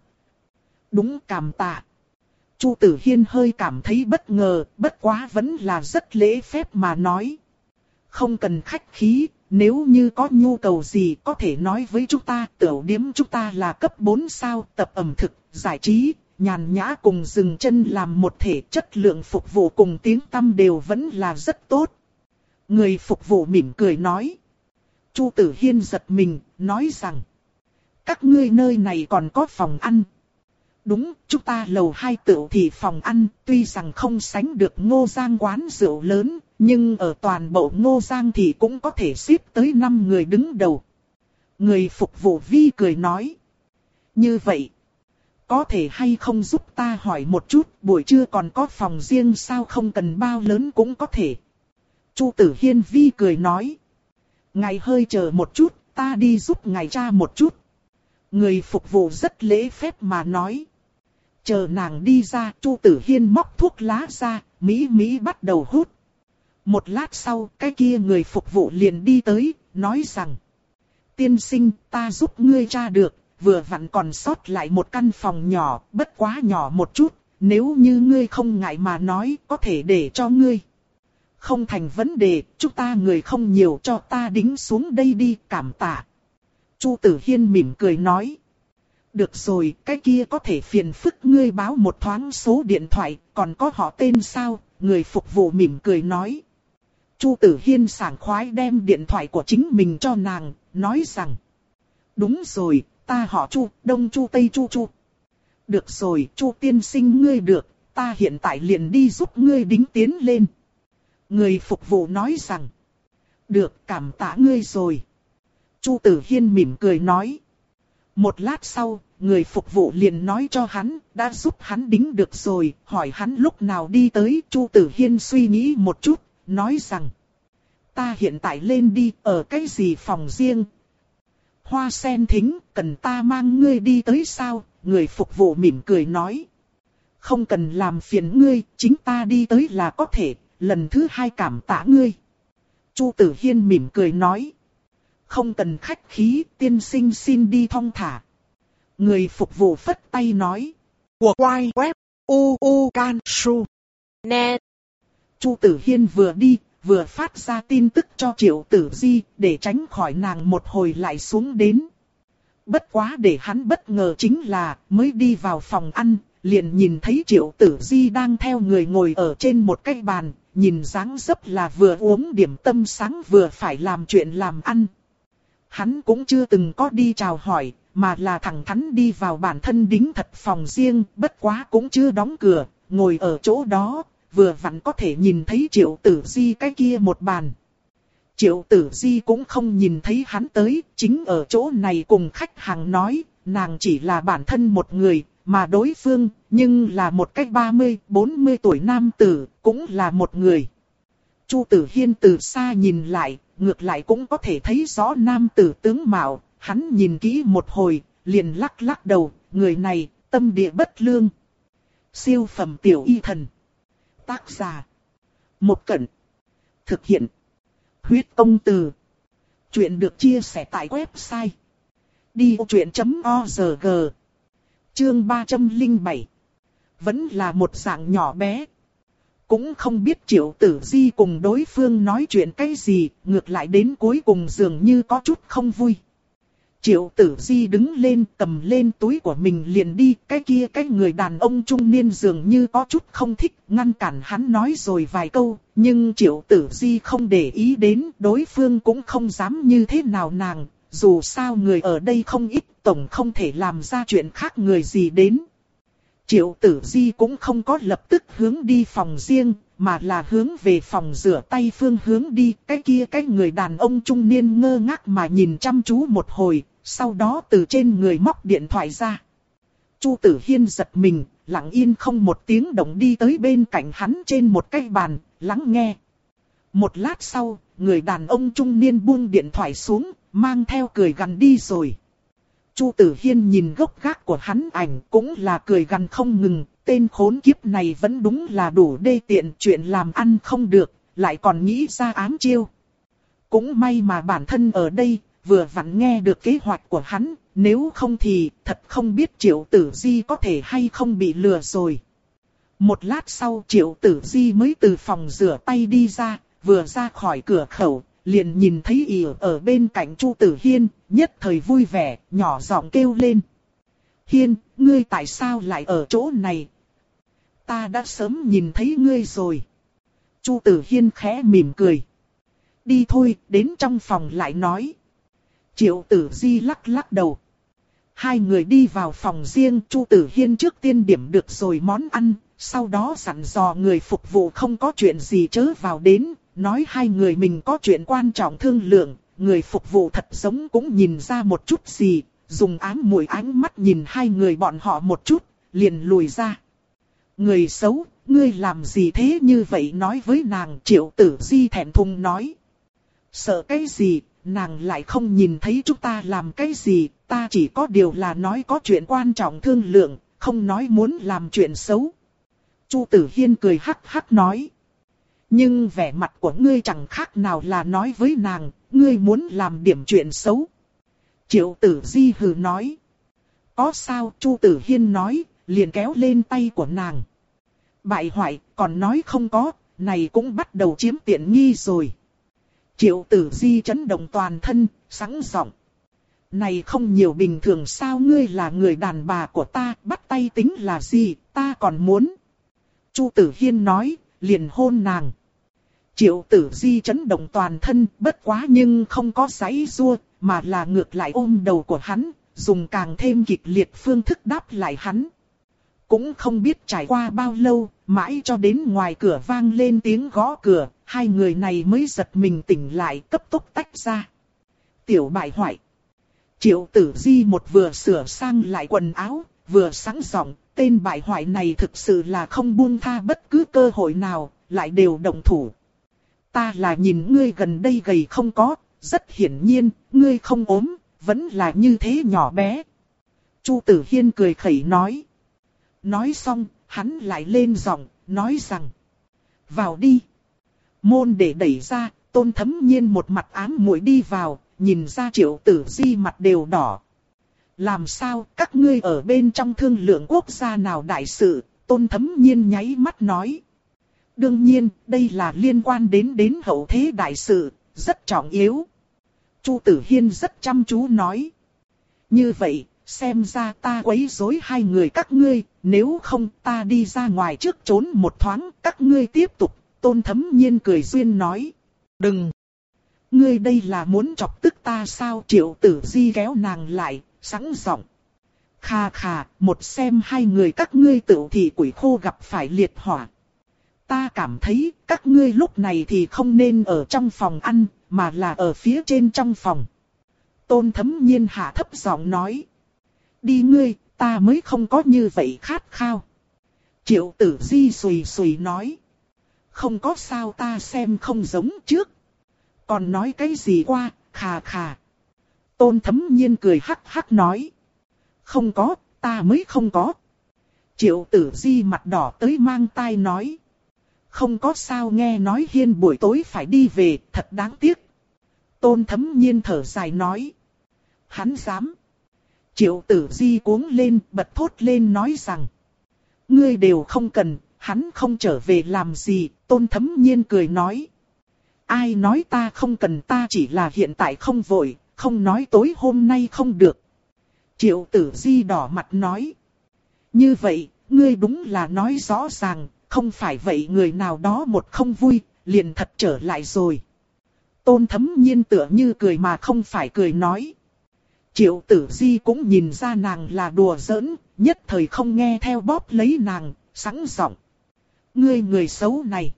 Đúng, cảm tạ. Chu Tử Hiên hơi cảm thấy bất ngờ, bất quá vẫn là rất lễ phép mà nói. Không cần khách khí, nếu như có nhu cầu gì có thể nói với chúng ta. Tiểu điếm chúng ta là cấp bốn sao, tập ẩm thực, giải trí, nhàn nhã cùng dừng chân làm một thể, chất lượng phục vụ cùng tiếng tăm đều vẫn là rất tốt. Người phục vụ mỉm cười nói. Chu Tử Hiên giật mình, nói rằng. Các ngươi nơi này còn có phòng ăn. Đúng, chúng ta lầu hai tửu thì phòng ăn, tuy rằng không sánh được Ngô Giang quán rượu lớn, nhưng ở toàn bộ Ngô Giang thì cũng có thể xếp tới năm người đứng đầu. Người phục vụ vi cười nói. Như vậy, có thể hay không giúp ta hỏi một chút, buổi trưa còn có phòng riêng sao, không cần bao lớn cũng có thể. Chu Tử Hiên vi cười nói. Ngài hơi chờ một chút, ta đi giúp ngài tra một chút. Người phục vụ rất lễ phép mà nói. Chờ nàng đi ra, Chu Tử Hiên móc thuốc lá ra, Mỹ Mỹ bắt đầu hút. Một lát sau, cái kia người phục vụ liền đi tới, nói rằng. Tiên sinh, ta giúp ngươi tra được, vừa vặn còn sót lại một căn phòng nhỏ, bất quá nhỏ một chút, nếu như ngươi không ngại mà nói, có thể để cho ngươi. Không thành vấn đề, chúng ta người không nhiều, cho ta đính xuống đây đi, cảm tạ. Chu Tử Hiên mỉm cười nói. Được rồi, cái kia có thể phiền phức ngươi báo một thoáng số điện thoại, còn có họ tên sao? Người phục vụ mỉm cười nói. Chu Tử Hiên sảng khoái đem điện thoại của chính mình cho nàng, nói rằng. Đúng rồi, ta họ Chu, Đông Chu Tây Chu Chu. Được rồi, Chu tiên sinh ngươi được, ta hiện tại liền đi giúp ngươi đính tiến lên. Người phục vụ nói rằng. Được, cảm tạ ngươi rồi. Chu Tử Hiên mỉm cười nói. Một lát sau, người phục vụ liền nói cho hắn, đã giúp hắn đính được rồi, hỏi hắn lúc nào đi tới. Chu Tử Hiên suy nghĩ một chút, nói rằng. Ta hiện tại lên đi, ở cái gì phòng riêng? Hoa sen thính, cần ta mang ngươi đi tới sao? Người phục vụ mỉm cười nói. Không cần làm phiền ngươi, chính ta đi tới là có thể, lần thứ hai cảm tạ ngươi. Chu Tử Hiên mỉm cười nói. Không cần khách khí, tiên sinh xin đi thong thả. Người phục vụ phất tay nói. Của quay web u u can su net. Chu Tử Hiên vừa đi, vừa phát ra tin tức cho Triệu Tử Di, để tránh khỏi nàng một hồi lại xuống đến. Bất quá để hắn bất ngờ chính là, mới đi vào phòng ăn, liền nhìn thấy Triệu Tử Di đang theo người ngồi ở trên một cái bàn, nhìn dáng dấp là vừa uống điểm tâm sáng vừa phải làm chuyện làm ăn. Hắn cũng chưa từng có đi chào hỏi, mà là thẳng thắn đi vào bản thân đính thật phòng riêng, bất quá cũng chưa đóng cửa, ngồi ở chỗ đó, vừa vặn có thể nhìn thấy Triệu Tử Di cái kia một bàn. Triệu Tử Di cũng không nhìn thấy hắn tới, chính ở chỗ này cùng khách hàng nói, nàng chỉ là bản thân một người, mà đối phương, nhưng là một cách ba mươi, bốn mươi tuổi nam tử, cũng là một người. Chu Tử Hiên từ xa nhìn lại, ngược lại cũng có thể thấy rõ nam tử tướng mạo, hắn nhìn kỹ một hồi, liền lắc lắc đầu, người này, tâm địa bất lương. Siêu phẩm tiểu y thần. Tác giả. Một Cẩn. Thực hiện. Huyết công từ. Chuyện được chia sẻ tại website. đi ô chuyện chấm org. Chương ba trăm lẻ bảy. Vẫn là một dạng nhỏ bé. Cũng không biết Triệu Tử Di cùng đối phương nói chuyện cái gì, ngược lại đến cuối cùng dường như có chút không vui. Triệu Tử Di đứng lên cầm lên túi của mình liền đi. Cái kia cái người đàn ông trung niên dường như có chút không thích, ngăn cản hắn nói rồi vài câu. Nhưng Triệu Tử Di không để ý đến, đối phương cũng không dám như thế nào nàng. Dù sao người ở đây không ít, tổng không thể làm ra chuyện khác người gì đến. Triệu Tử Di cũng không có lập tức hướng đi phòng riêng, mà là hướng về phòng rửa tay phương hướng đi. Cái kia cái người đàn ông trung niên ngơ ngác mà nhìn chăm chú một hồi, sau đó từ trên người móc điện thoại ra. Chu Tử Hiên giật mình, lặng yên không một tiếng động đi tới bên cạnh hắn trên một cái bàn, lắng nghe. Một lát sau, người đàn ông trung niên buông điện thoại xuống, mang theo cười gằn đi rồi. Chu Tử Hiên nhìn gốc gác của hắn ảnh cũng là cười gằn không ngừng, tên khốn kiếp này vẫn đúng là đủ đê tiện, chuyện làm ăn không được, lại còn nghĩ ra ám chiêu. Cũng may mà bản thân ở đây, vừa vặn nghe được kế hoạch của hắn, nếu không thì thật không biết Triệu Tử Di có thể hay không bị lừa rồi. Một lát sau Triệu Tử Di mới từ phòng rửa tay đi ra, vừa ra khỏi cửa khẩu, liền nhìn thấy ỉ ở bên cạnh Chu Tử Hiên, nhất thời vui vẻ, nhỏ giọng kêu lên. Hiên, ngươi tại sao lại ở chỗ này? Ta đã sớm nhìn thấy ngươi rồi. Chu Tử Hiên khẽ mỉm cười. Đi thôi, đến trong phòng lại nói. Triệu Tử Di lắc lắc đầu. Hai người đi vào phòng riêng, Chu Tử Hiên trước tiên điểm được rồi món ăn, sau đó dặn dò người phục vụ không có chuyện gì chớ vào đến, nói hai người mình có chuyện quan trọng thương lượng. Người phục vụ thật giống cũng nhìn ra một chút gì, dùng ám muội ánh mắt nhìn hai người bọn họ một chút, liền lùi ra. Người xấu, ngươi làm gì thế như vậy nói với nàng? Triệu Tử Di thẹn thùng nói. Sợ cái gì, nàng lại không nhìn thấy chúng ta làm cái gì, ta chỉ có điều là nói có chuyện quan trọng thương lượng, không nói muốn làm chuyện xấu. Chu Tử Hiên cười hắc hắc nói. Nhưng vẻ mặt của ngươi chẳng khác nào là nói với nàng, ngươi muốn làm điểm chuyện xấu. Triệu Tử Di hừ nói. Có sao? Chu Tử Hiên nói, liền kéo lên tay của nàng. Bại hoại, còn nói không có, này cũng bắt đầu chiếm tiện nghi rồi. Triệu Tử Di chấn động toàn thân, sẵn giọng. Này không nhiều bình thường sao, ngươi là người đàn bà của ta, bắt tay tính là gì, ta còn muốn. Chu Tử Hiên nói, liền hôn nàng. Triệu Tử Di chấn động toàn thân, bất quá nhưng không có giãy giụa, mà là ngược lại ôm đầu của hắn, dùng càng thêm kịch liệt phương thức đáp lại hắn. Cũng không biết trải qua bao lâu, mãi cho đến ngoài cửa vang lên tiếng gõ cửa, hai người này mới giật mình tỉnh lại, cấp tốc tách ra. Tiểu bại hoại. Triệu Tử Di một vừa sửa sang lại quần áo, vừa sẵn giọng, tên bại hoại này thực sự là không buông tha bất cứ cơ hội nào, lại đều động thủ. Ta là nhìn ngươi gần đây gầy không có, rất hiển nhiên, ngươi không ốm, vẫn là như thế nhỏ bé. Chu Tử Hiên cười khẩy nói. Nói xong, hắn lại lên giọng, nói rằng. Vào đi. Môn để đẩy ra, Tôn Thấm Nhiên một mặt ám muội đi vào, nhìn ra Triệu Tử Di mặt đều đỏ. Làm sao, các ngươi ở bên trong thương lượng quốc gia nào đại sự? Tôn Thấm Nhiên nháy mắt nói. Đương nhiên, đây là liên quan đến đến hậu thế đại sự, rất trọng yếu. Chu Tử Hiên rất chăm chú nói. Như vậy, xem ra ta quấy rối hai người các ngươi, nếu không ta đi ra ngoài trước trốn một thoáng, các ngươi tiếp tục. Tôn Thấm Nhiên cười duyên nói. Đừng! Ngươi đây là muốn chọc tức ta sao? Triệu Tử Di kéo nàng lại, sẵn giọng. Khà khà, một xem hai người các ngươi tựu thì quỷ khô gặp phải liệt hỏa. Ta cảm thấy các ngươi lúc này thì không nên ở trong phòng ăn, mà là ở phía trên trong phòng. Tôn Thấm Nhiên hạ thấp giọng nói. Đi ngươi, ta mới không có như vậy khát khao. Triệu Tử Di sùi sùi nói. Không có sao, ta xem không giống trước. Còn nói cái gì qua, khà khà. Tôn Thấm Nhiên cười hắc hắc nói. Không có, ta mới không có. Triệu Tử Di mặt đỏ tới mang tai nói. Không có sao, nghe nói Hiên buổi tối phải đi về, thật đáng tiếc. Tôn Thấm Nhiên thở dài nói. Hắn dám. Triệu Tử Di cuống lên, bật thốt lên nói rằng. Ngươi đều không cần, hắn không trở về làm gì. Tôn Thấm Nhiên cười nói. Ai nói ta không cần, ta chỉ là hiện tại không vội, không nói tối hôm nay không được. Triệu Tử Di đỏ mặt nói. Như vậy, ngươi đúng là nói rõ ràng, không phải vậy người nào đó một không vui, liền thật trở lại rồi. Tôn Thấm Nhiên tựa như cười mà không phải cười nói. Triệu Tử Di cũng nhìn ra nàng là đùa giỡn, nhất thời không nghe theo bóp lấy nàng, sẵn giọng. Ngươi người xấu này.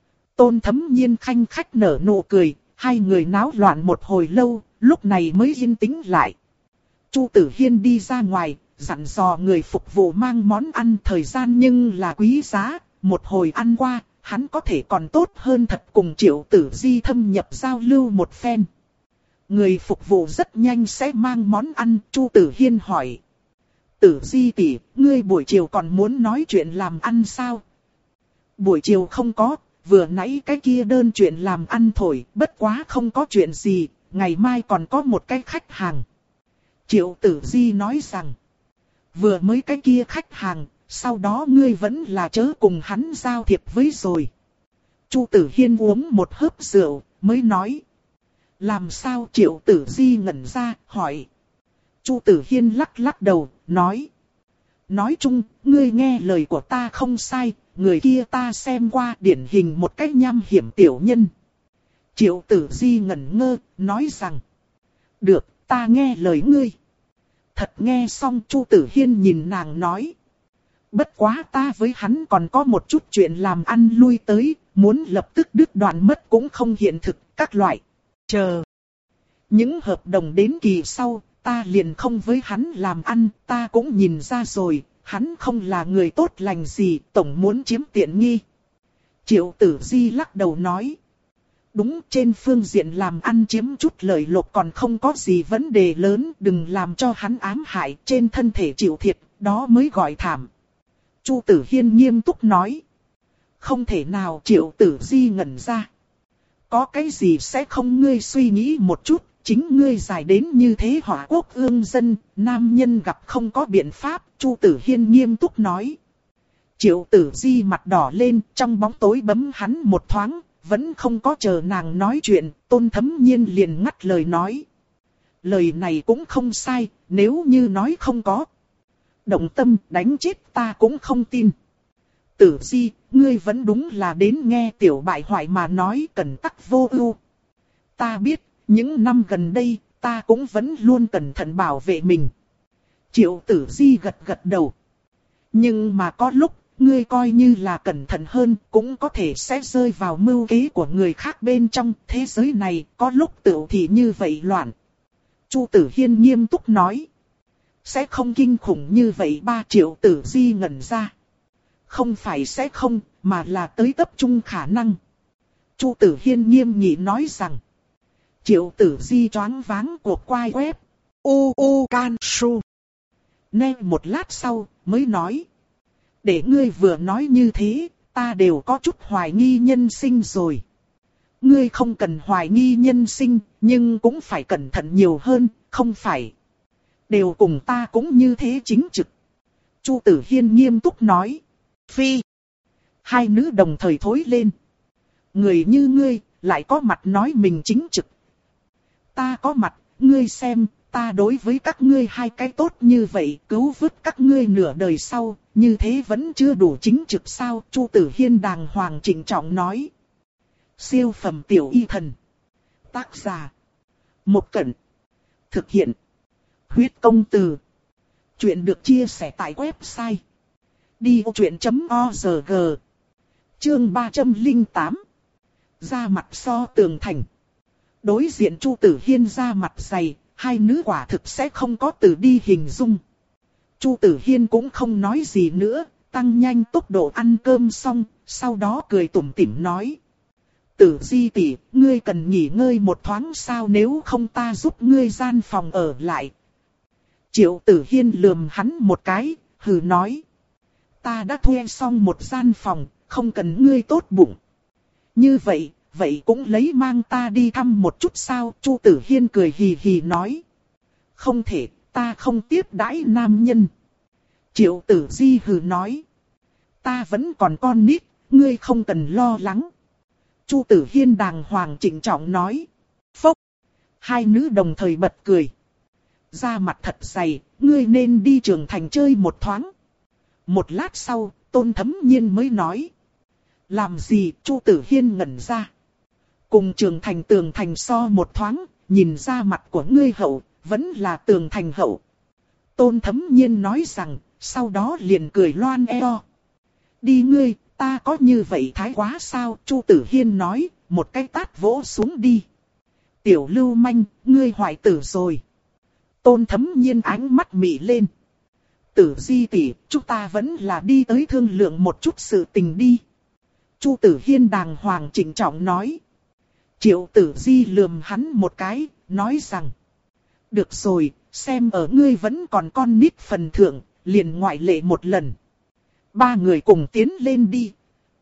Tôn Thấm Nhiên khanh khách nở nụ cười, hai người náo loạn một hồi lâu, lúc này mới yên tĩnh lại. Chu Tử Hiên đi ra ngoài, dặn dò người phục vụ mang món ăn, thời gian nhưng là quý giá, một hồi ăn qua, hắn có thể còn tốt hơn thật cùng Triệu Tử Di thâm nhập giao lưu một phen. Người phục vụ rất nhanh sẽ mang món ăn, Chu Tử Hiên hỏi. Tử Di tỷ, ngươi buổi chiều còn muốn nói chuyện làm ăn sao? Buổi chiều không có, vừa nãy cái kia đơn chuyện làm ăn thổi, bất quá không có chuyện gì, ngày mai còn có một cái khách hàng. Triệu Tử Di nói rằng, vừa mới cái kia khách hàng, sau đó ngươi vẫn là chớ cùng hắn giao thiệp với rồi. Chu Tử Hiên uống một hớp rượu, mới nói. Làm sao? Triệu Tử Di ngẩn ra, hỏi. Chu Tử Hiên lắc lắc đầu, nói. Nói chung, ngươi nghe lời của ta không sai, người kia ta xem qua điển hình một cách nham hiểm tiểu nhân. Triệu Tử Di ngẩn ngơ, nói rằng. Được, ta nghe lời ngươi. Thật nghe xong Chu Tử Hiên nhìn nàng nói. Bất quá ta với hắn còn có một chút chuyện làm ăn lui tới, muốn lập tức đứt đoạn mất cũng không hiện thực, các loại. Chờ. Những hợp đồng đến kỳ sau, ta liền không với hắn làm ăn, ta cũng nhìn ra rồi, hắn không là người tốt lành gì, tổng muốn chiếm tiện nghi. Triệu Tử Di lắc đầu nói. Đúng, trên phương diện làm ăn chiếm chút lợi lộc còn không có gì vấn đề lớn, đừng làm cho hắn ám hại, trên thân thể chịu thiệt, đó mới gọi thảm. Chu Tử Hiên nghiêm túc nói. Không thể nào. Triệu Tử Di ngẩn ra. Có cái gì sẽ không, ngươi suy nghĩ một chút, chính ngươi giải đến như thế hỏa quốc ương dân, nam nhân gặp không có biện pháp, Chu Tử Hiên nghiêm túc nói. Triệu Tử Di mặt đỏ lên, trong bóng tối bấm hắn một thoáng, vẫn không có chờ nàng nói chuyện, Tôn Thấm Nhiên liền ngắt lời nói. Lời này cũng không sai, nếu như nói không có. Động tâm đánh chết ta cũng không tin. Tử Di, ngươi vẫn đúng là đến nghe tiểu bại hoại mà nói cẩn tắc vô ưu. Ta biết, những năm gần đây, ta cũng vẫn luôn cẩn thận bảo vệ mình. Triệu Tử Di gật gật đầu. Nhưng mà có lúc, ngươi coi như là cẩn thận hơn, cũng có thể sẽ rơi vào mưu kế của người khác bên trong thế giới này, có lúc tự thì như vậy loạn. Chu Tử Hiên nghiêm túc nói. Sẽ không kinh khủng như vậy ba. Triệu Tử Di ngẩn ra. Không phải sẽ không, mà là tới tập trung khả năng. Chu Tử Hiên nghiêm nghị nói rằng. Triệu Tử Di choáng váng cuộc quay web. U U Can Su. Nghe một lát sau, mới nói. Để ngươi vừa nói như thế, ta đều có chút hoài nghi nhân sinh rồi. Ngươi không cần hoài nghi nhân sinh, nhưng cũng phải cẩn thận nhiều hơn, không phải. Đều cùng ta cũng như thế chính trực. Chu Tử Hiên nghiêm túc nói. Phi. Hai nữ đồng thời thối lên. Người như ngươi, lại có mặt nói mình chính trực. Ta có mặt, ngươi xem, ta đối với các ngươi hai cái tốt như vậy, cứu vớt các ngươi nửa đời sau, như thế vẫn chưa đủ chính trực sao? Chu Tử Hiên đàng hoàng trịnh trọng nói. Siêu phẩm tiểu y thần. Tác giả. Một Cẩn. Thực hiện. Huyết công từ. Chuyện được chia sẻ tại website. đi ô chuyện chấm org. Chương ba trăm lẻ tám. Ra mặt so tường thành. Đối diện Chu Tử Hiên ra mặt dày, hai nữ quả thực sẽ không có từ đi hình dung. Chu Tử Hiên cũng không nói gì nữa, tăng nhanh tốc độ ăn cơm xong, sau đó cười tủm tỉm nói. Tử Di tỷ, ngươi cần nghỉ ngơi một thoáng sao, nếu không ta giúp ngươi gian phòng ở lại. Triệu Tử Hiên lườm hắn một cái, hừ nói. Ta đã thuê xong một gian phòng, không cần ngươi tốt bụng. Như vậy, vậy cũng lấy mang ta đi thăm một chút sao? Chu Tử Hiên cười hì hì nói. Không thể, ta không tiếp đãi nam nhân. Triệu Tử Di hừ nói. Ta vẫn còn con nít, ngươi không cần lo lắng. Chu Tử Hiên đàng hoàng trịnh trọng nói. Phốc. Hai nữ đồng thời bật cười. Da mặt thật dày, ngươi nên đi Trường Thành chơi một thoáng. Một lát sau, Tôn Thấm Nhiên mới nói. Làm gì? Chu Tử Hiên ngẩn ra. Cùng Trường Thành Tường Thành so một thoáng, nhìn ra mặt của ngươi hậu, vẫn là Tường Thành hậu. Tôn Thấm Nhiên nói rằng, sau đó liền cười loan eo. Đi ngươi, ta có như vậy thái quá sao? Chu Tử Hiên nói, một cái tát vỗ xuống đi. Tiểu lưu manh, ngươi hoại tử rồi. Tôn Thấm Nhiên ánh mắt mị lên. Tử Di tỷ, chúng ta vẫn là đi tới thương lượng một chút sự tình đi. Chu Tử Hiên đàng hoàng trịnh trọng nói. Triệu Tử Di lườm hắn một cái, nói rằng. Được rồi, xem ở ngươi vẫn còn con nít phần thượng, liền ngoại lệ một lần. Ba người cùng tiến lên đi.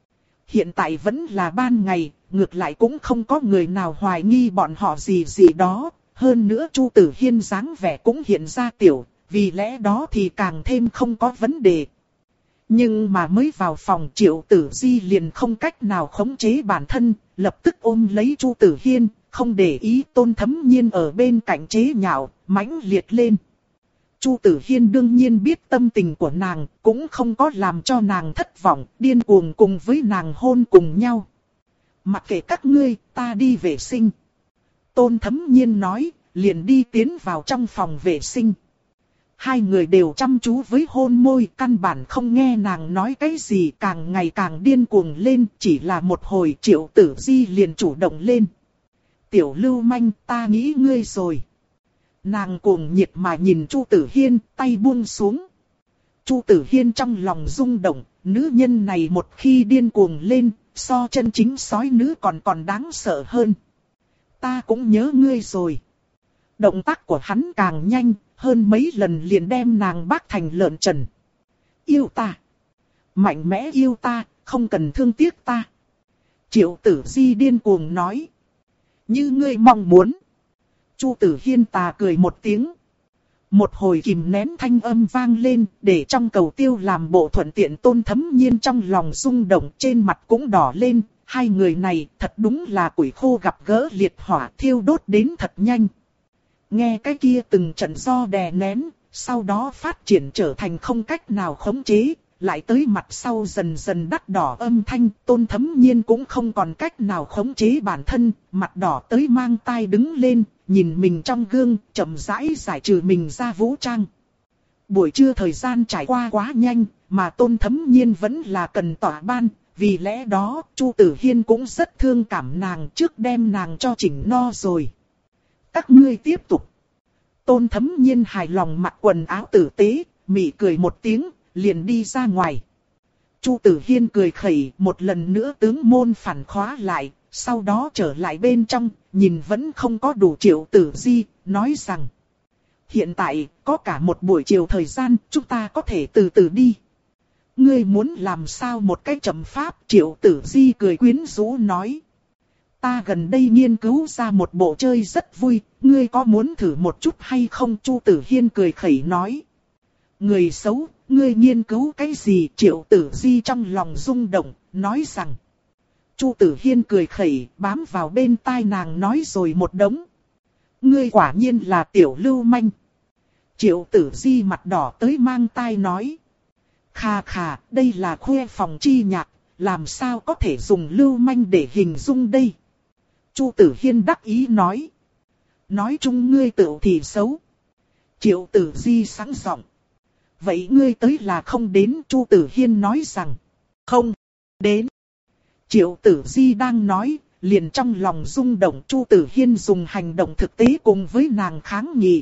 Hiện tại vẫn là ban ngày, ngược lại cũng không có người nào hoài nghi bọn họ gì gì đó. Hơn nữa Chu Tử Hiên dáng vẻ cũng hiện ra tiểu, vì lẽ đó thì càng thêm không có vấn đề. Nhưng mà mới vào phòng Triệu Tử Di liền không cách nào khống chế bản thân, lập tức ôm lấy Chu Tử Hiên, không để ý Tôn Thấm Nhiên ở bên cạnh chế nhạo, mãnh liệt lên. Chu Tử Hiên đương nhiên biết tâm tình của nàng, cũng không có làm cho nàng thất vọng, điên cuồng cùng với nàng hôn cùng nhau. Mặc kệ các ngươi, ta đi vệ sinh. Tôn Thấm Nhiên nói, liền đi tiến vào trong phòng vệ sinh. Hai người đều chăm chú với hôn môi, căn bản không nghe nàng nói cái gì, càng ngày càng điên cuồng lên, chỉ là một hồi Triệu Tử Di liền chủ động lên. Tiểu lưu manh, ta nghĩ ngươi rồi. Nàng cuồng nhiệt mà nhìn Chu Tử Hiên, tay buông xuống. Chu Tử Hiên trong lòng rung động, nữ nhân này một khi điên cuồng lên, so chân chính sói nữ còn còn đáng sợ hơn. Ta cũng nhớ ngươi rồi. Động tác của hắn càng nhanh, hơn mấy lần liền đem nàng bác thành lợn trần. Yêu ta. Mạnh mẽ yêu ta, không cần thương tiếc ta. Triệu Tử Di điên cuồng nói. Như ngươi mong muốn. Chu Tử Hiên tà cười một tiếng. Một hồi kìm nén thanh âm vang lên, để trong cầu tiêu làm bộ thuận tiện Tôn Thấm Nhiên trong lòng rung động, trên mặt cũng đỏ lên. Hai người này thật đúng là củi khô gặp gỡ liệt hỏa, thiêu đốt đến thật nhanh. Nghe cái kia từng trận do đè nén, sau đó phát triển trở thành không cách nào khống chế, lại tới mặt sau dần dần đắt đỏ âm thanh, Tôn Thấm Nhiên cũng không còn cách nào khống chế bản thân, mặt đỏ tới mang tai đứng lên, nhìn mình trong gương, chậm rãi giải trừ mình ra vũ trang. Buổi trưa thời gian trải qua quá nhanh, mà Tôn Thấm Nhiên vẫn là cần tỏa ban, vì lẽ đó Chu Tử Hiên cũng rất thương cảm nàng, trước đem nàng cho chỉnh no rồi. Các ngươi tiếp tục. Tôn Thấm Nhiên hài lòng mặc quần áo tử tế, mỉm cười một tiếng, liền đi ra ngoài. Chu Tử Hiên cười khẩy, một lần nữa tướng môn phản khóa lại, sau đó trở lại bên trong, nhìn vẫn không có đủ Triệu Tử Di, nói rằng. Hiện tại, có cả một buổi chiều thời gian, chúng ta có thể từ từ đi. Ngươi muốn làm sao một cái chậm pháp? Triệu Tử Di cười quyến rũ nói. Ta gần đây nghiên cứu ra một bộ chơi rất vui, ngươi có muốn thử một chút hay không? Chu Tử Hiên cười khẩy nói. Người xấu, ngươi nghiên cứu cái gì? Triệu Tử Di trong lòng rung động, nói rằng. Chu Tử Hiên cười khẩy, bám vào bên tai nàng nói rồi một đống. Ngươi quả nhiên là tiểu lưu manh. Triệu Tử Di mặt đỏ tới mang tai nói. Khà khà, đây là khuê phòng chi nhạc, làm sao có thể dùng lưu manh để hình dung đây? Chu Tử Hiên đắc ý nói. Nói chung ngươi tự thì xấu. Triệu Tử Di sáng giọng. Vậy ngươi tới là không đến? Chu Tử Hiên nói rằng. Không, đến. Triệu Tử Di đang nói, liền trong lòng rung động. Chu Tử Hiên dùng hành động thực tế cùng với nàng kháng nghị.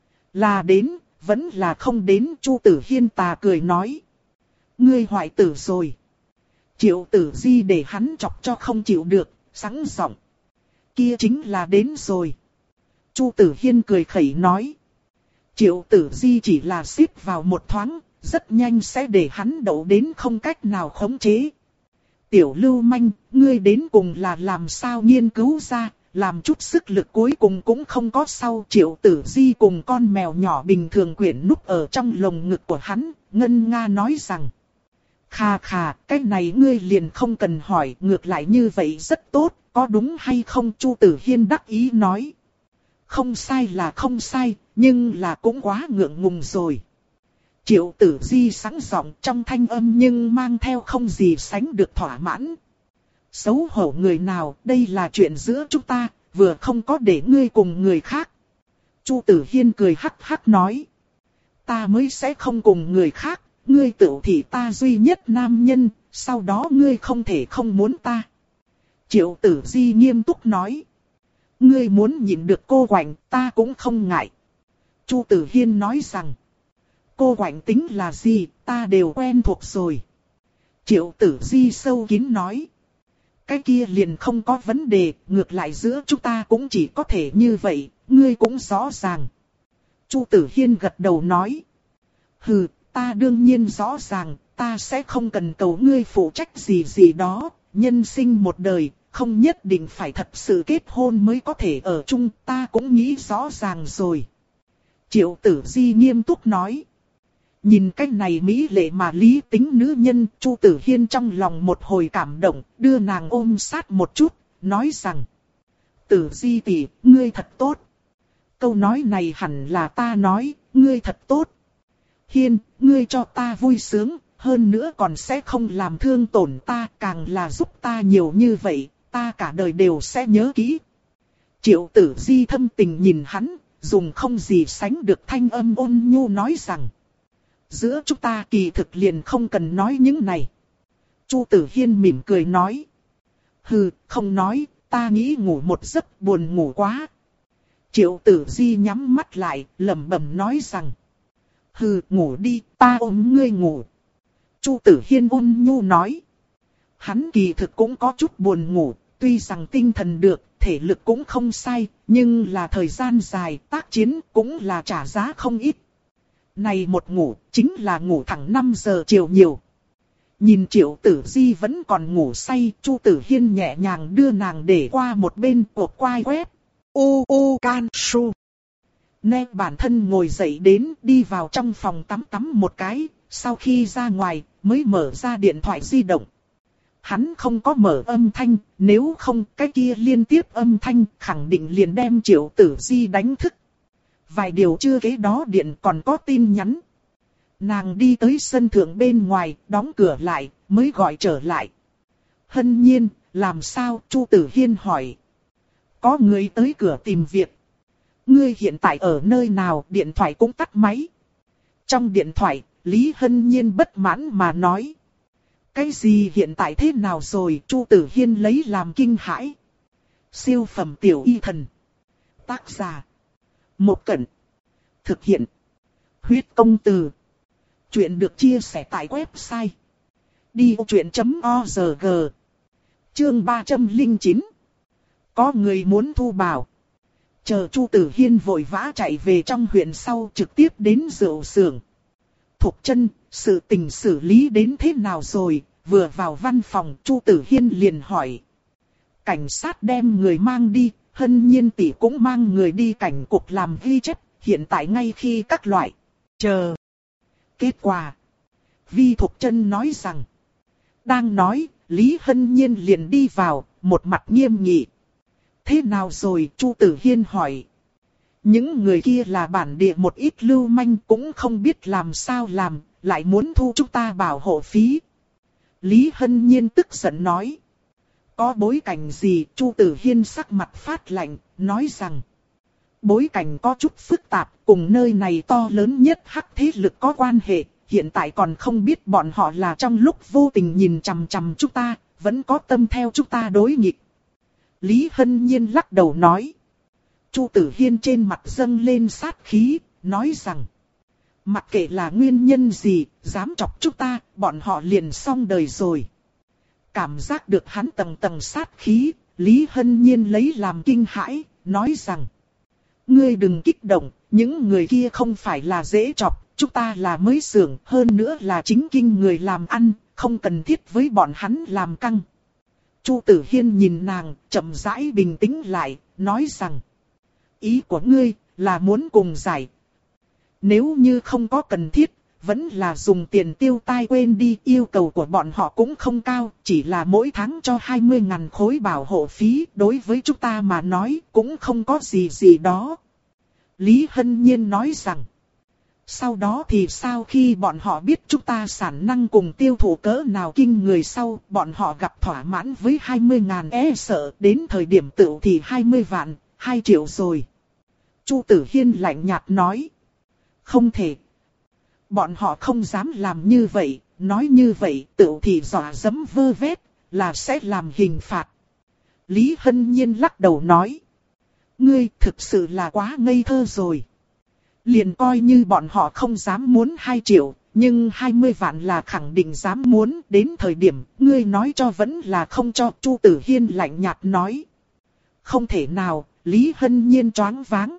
Là đến, vẫn là không đến? Chu Tử Hiên tà cười nói. Ngươi hoại tử rồi. Triệu Tử Di để hắn chọc cho không chịu được, sẵn giọng. Kia chính là đến rồi. Chu Tử Hiên cười khẩy nói. Triệu Tử Di chỉ là xếp vào một thoáng, rất nhanh sẽ để hắn đậu đến không cách nào khống chế. Tiểu lưu manh, ngươi đến cùng là làm sao nghiên cứu ra, làm chút sức lực cuối cùng cũng không có sau. Triệu Tử Di cùng con mèo nhỏ bình thường quyển núp ở trong lồng ngực của hắn, ngân nga nói rằng. Khà khà, cái này ngươi liền không cần hỏi, ngược lại như vậy rất tốt, có đúng hay không? Chu Tử Hiên đắc ý nói. không sai là không sai, nhưng là cũng quá ngượng ngùng rồi. Triệu Tử Di sẵn giọng trong thanh âm nhưng mang theo không gì sánh được thỏa mãn. Xấu hổ người nào, đây là chuyện giữa chúng ta, vừa không có để ngươi cùng người khác. Chu Tử Hiên cười hắc hắc nói. Ta mới sẽ không cùng người khác, ngươi tự thị ta duy nhất nam nhân, sau đó ngươi không thể không muốn ta. Triệu Tử Di nghiêm túc nói. Ngươi muốn nhịn được cô quạnh, ta cũng không ngại. Chu Tử Hiên nói rằng. Cô quạnh tính là gì, ta đều quen thuộc rồi. Triệu Tử Di sâu kín nói. Cái kia liền không có vấn đề, ngược lại giữa chúng ta cũng chỉ có thể như vậy, ngươi cũng rõ ràng. Chu Tử Hiên gật đầu nói. Hừ, ta đương nhiên rõ ràng, ta sẽ không cần cầu ngươi phụ trách gì gì đó, nhân sinh một đời, không nhất định phải thật sự kết hôn mới có thể ở chung, ta cũng nghĩ rõ ràng rồi. Triệu Tử Di nghiêm túc nói. Nhìn cách này mỹ lệ mà lý tính nữ nhân, Chu Tử Hiên trong lòng một hồi cảm động, đưa nàng ôm sát một chút, nói rằng. Tử Di tỷ, ngươi thật tốt. Câu nói này hẳn là ta nói, ngươi thật tốt. Hiên, ngươi cho ta vui sướng, hơn nữa còn sẽ không làm thương tổn ta, càng là giúp ta nhiều như vậy, ta cả đời đều sẽ nhớ kỹ. Triệu Tử Di thâm tình nhìn hắn, dùng không gì sánh được thanh âm ôn nhu nói rằng. Giữa chúng ta kỳ thực liền không cần nói những này. Chu Tử Hiên mỉm cười nói. Hừ, không nói, ta nghĩ ngủ một giấc, buồn ngủ quá. Triệu Tử Di nhắm mắt lại, lẩm bẩm nói rằng. Hừ, ngủ đi, ta ôm ngươi ngủ. Chu Tử Hiên ôn nhu nói. Hắn kỳ thực cũng có chút buồn ngủ, tuy rằng tinh thần được, thể lực cũng không sai, nhưng là thời gian dài tác chiến cũng là trả giá không ít. Này một ngủ, chính là ngủ thẳng năm giờ chiều nhiều. Nhìn Triệu Tử Di vẫn còn ngủ say, Chu Tử Hiên nhẹ nhàng đưa nàng để qua một bên cột quai quét. U U Can Su. Nè bản thân ngồi dậy đến, đi vào trong phòng tắm tắm một cái, sau khi ra ngoài, mới mở ra điện thoại di động. Hắn không có mở âm thanh, nếu không cái kia liên tiếp âm thanh khẳng định liền đem Triệu Tử Di đánh thức. Vài điều chưa kế đó điện còn có tin nhắn. Nàng đi tới sân thượng bên ngoài, đóng cửa lại, mới gọi trở lại. Hân Nhiên, làm sao? Chu Tử Hiên hỏi. Có người tới cửa tìm việc. Ngươi hiện tại ở nơi nào? Điện thoại cũng tắt máy. Trong điện thoại, Lý Hân Nhiên bất mãn mà nói. Cái gì hiện tại thế nào rồi? Chu Tử Hiên lấy làm kinh hãi. Siêu phẩm tiểu y thần. Tác giả. Một Cẩn. Thực hiện. Huyết công từ. Chuyện được chia sẻ tại website. đi vô chuyện chấm org. Chương ba trăm lẻ chín. Có người muốn thu bảo. Chờ Chu Tử Hiên vội vã chạy về trong huyện sau trực tiếp đến rượu xưởng. Thục Chân, sự tình xử lý đến thế nào rồi? Vừa vào văn phòng, Chu Tử Hiên liền hỏi. Cảnh sát đem người mang đi, Hân Nhiên tỷ cũng mang người đi cảnh cục làm ghi chép, hiện tại ngay khi các loại. Chờ. Kết quả. Vi Thục Chân nói rằng. Đang nói, Lý Hân Nhiên liền đi vào, một mặt nghiêm nghị. Thế nào rồi? Chu Tử Hiên hỏi. Những người kia là bản địa một ít lưu manh cũng không biết làm sao làm, lại muốn thu chúng ta bảo hộ phí. Lý Hân Nhiên tức giận nói. Có bối cảnh gì? Chu Tử Hiên sắc mặt phát lạnh, nói rằng. Bối cảnh có chút phức tạp, cùng nơi này to lớn nhất hắc thế lực có quan hệ, hiện tại còn không biết bọn họ là trong lúc vô tình nhìn chằm chằm chúng ta, vẫn có tâm theo chúng ta đối nghịch. Lý Hân Nhiên lắc đầu nói. Chu Tử Hiên trên mặt dâng lên sát khí, nói rằng. Mặc kệ là nguyên nhân gì, dám chọc chúng ta, bọn họ liền xong đời rồi. Cảm giác được hắn tầng tầng sát khí, Lý Hân Nhiên lấy làm kinh hãi, nói rằng. Ngươi đừng kích động, những người kia không phải là dễ chọc, chúng ta là mới xưởng, hơn nữa là chính kinh người làm ăn, không cần thiết với bọn hắn làm căng. Chu Tử Hiên nhìn nàng, chậm rãi bình tĩnh lại, nói rằng. Ý của ngươi là muốn cùng giải. Nếu như không có cần thiết, vẫn là dùng tiền tiêu tai quên đi. Yêu cầu của bọn họ cũng không cao, chỉ là mỗi tháng cho hai mươi ngàn khối bảo hộ phí. Đối với chúng ta mà nói cũng không có gì gì đó. Lý Hân Nhiên nói rằng, sau đó thì sao, khi bọn họ biết chúng ta sản năng cùng tiêu thụ cỡ nào kinh người sau, bọn họ gặp thỏa mãn với hai mươi ngàn e sợ đến thời điểm tựu thì hai mươi vạn, hai triệu rồi. Chu Tử Hiên lạnh nhạt nói, không thể. Bọn họ không dám làm như vậy, nói như vậy tựu thì dọa dẫm vơ vét, là sẽ làm hình phạt. Lý Hân Nhiên lắc đầu nói, ngươi thực sự là quá ngây thơ rồi. Liền coi như bọn họ không dám muốn hai triệu, nhưng hai mươi vạn là khẳng định dám muốn. Đến thời điểm ngươi nói cho vẫn là không cho. Chu Tử Hiên lạnh nhạt nói, không thể nào. Lý Hân Nhiên choáng váng.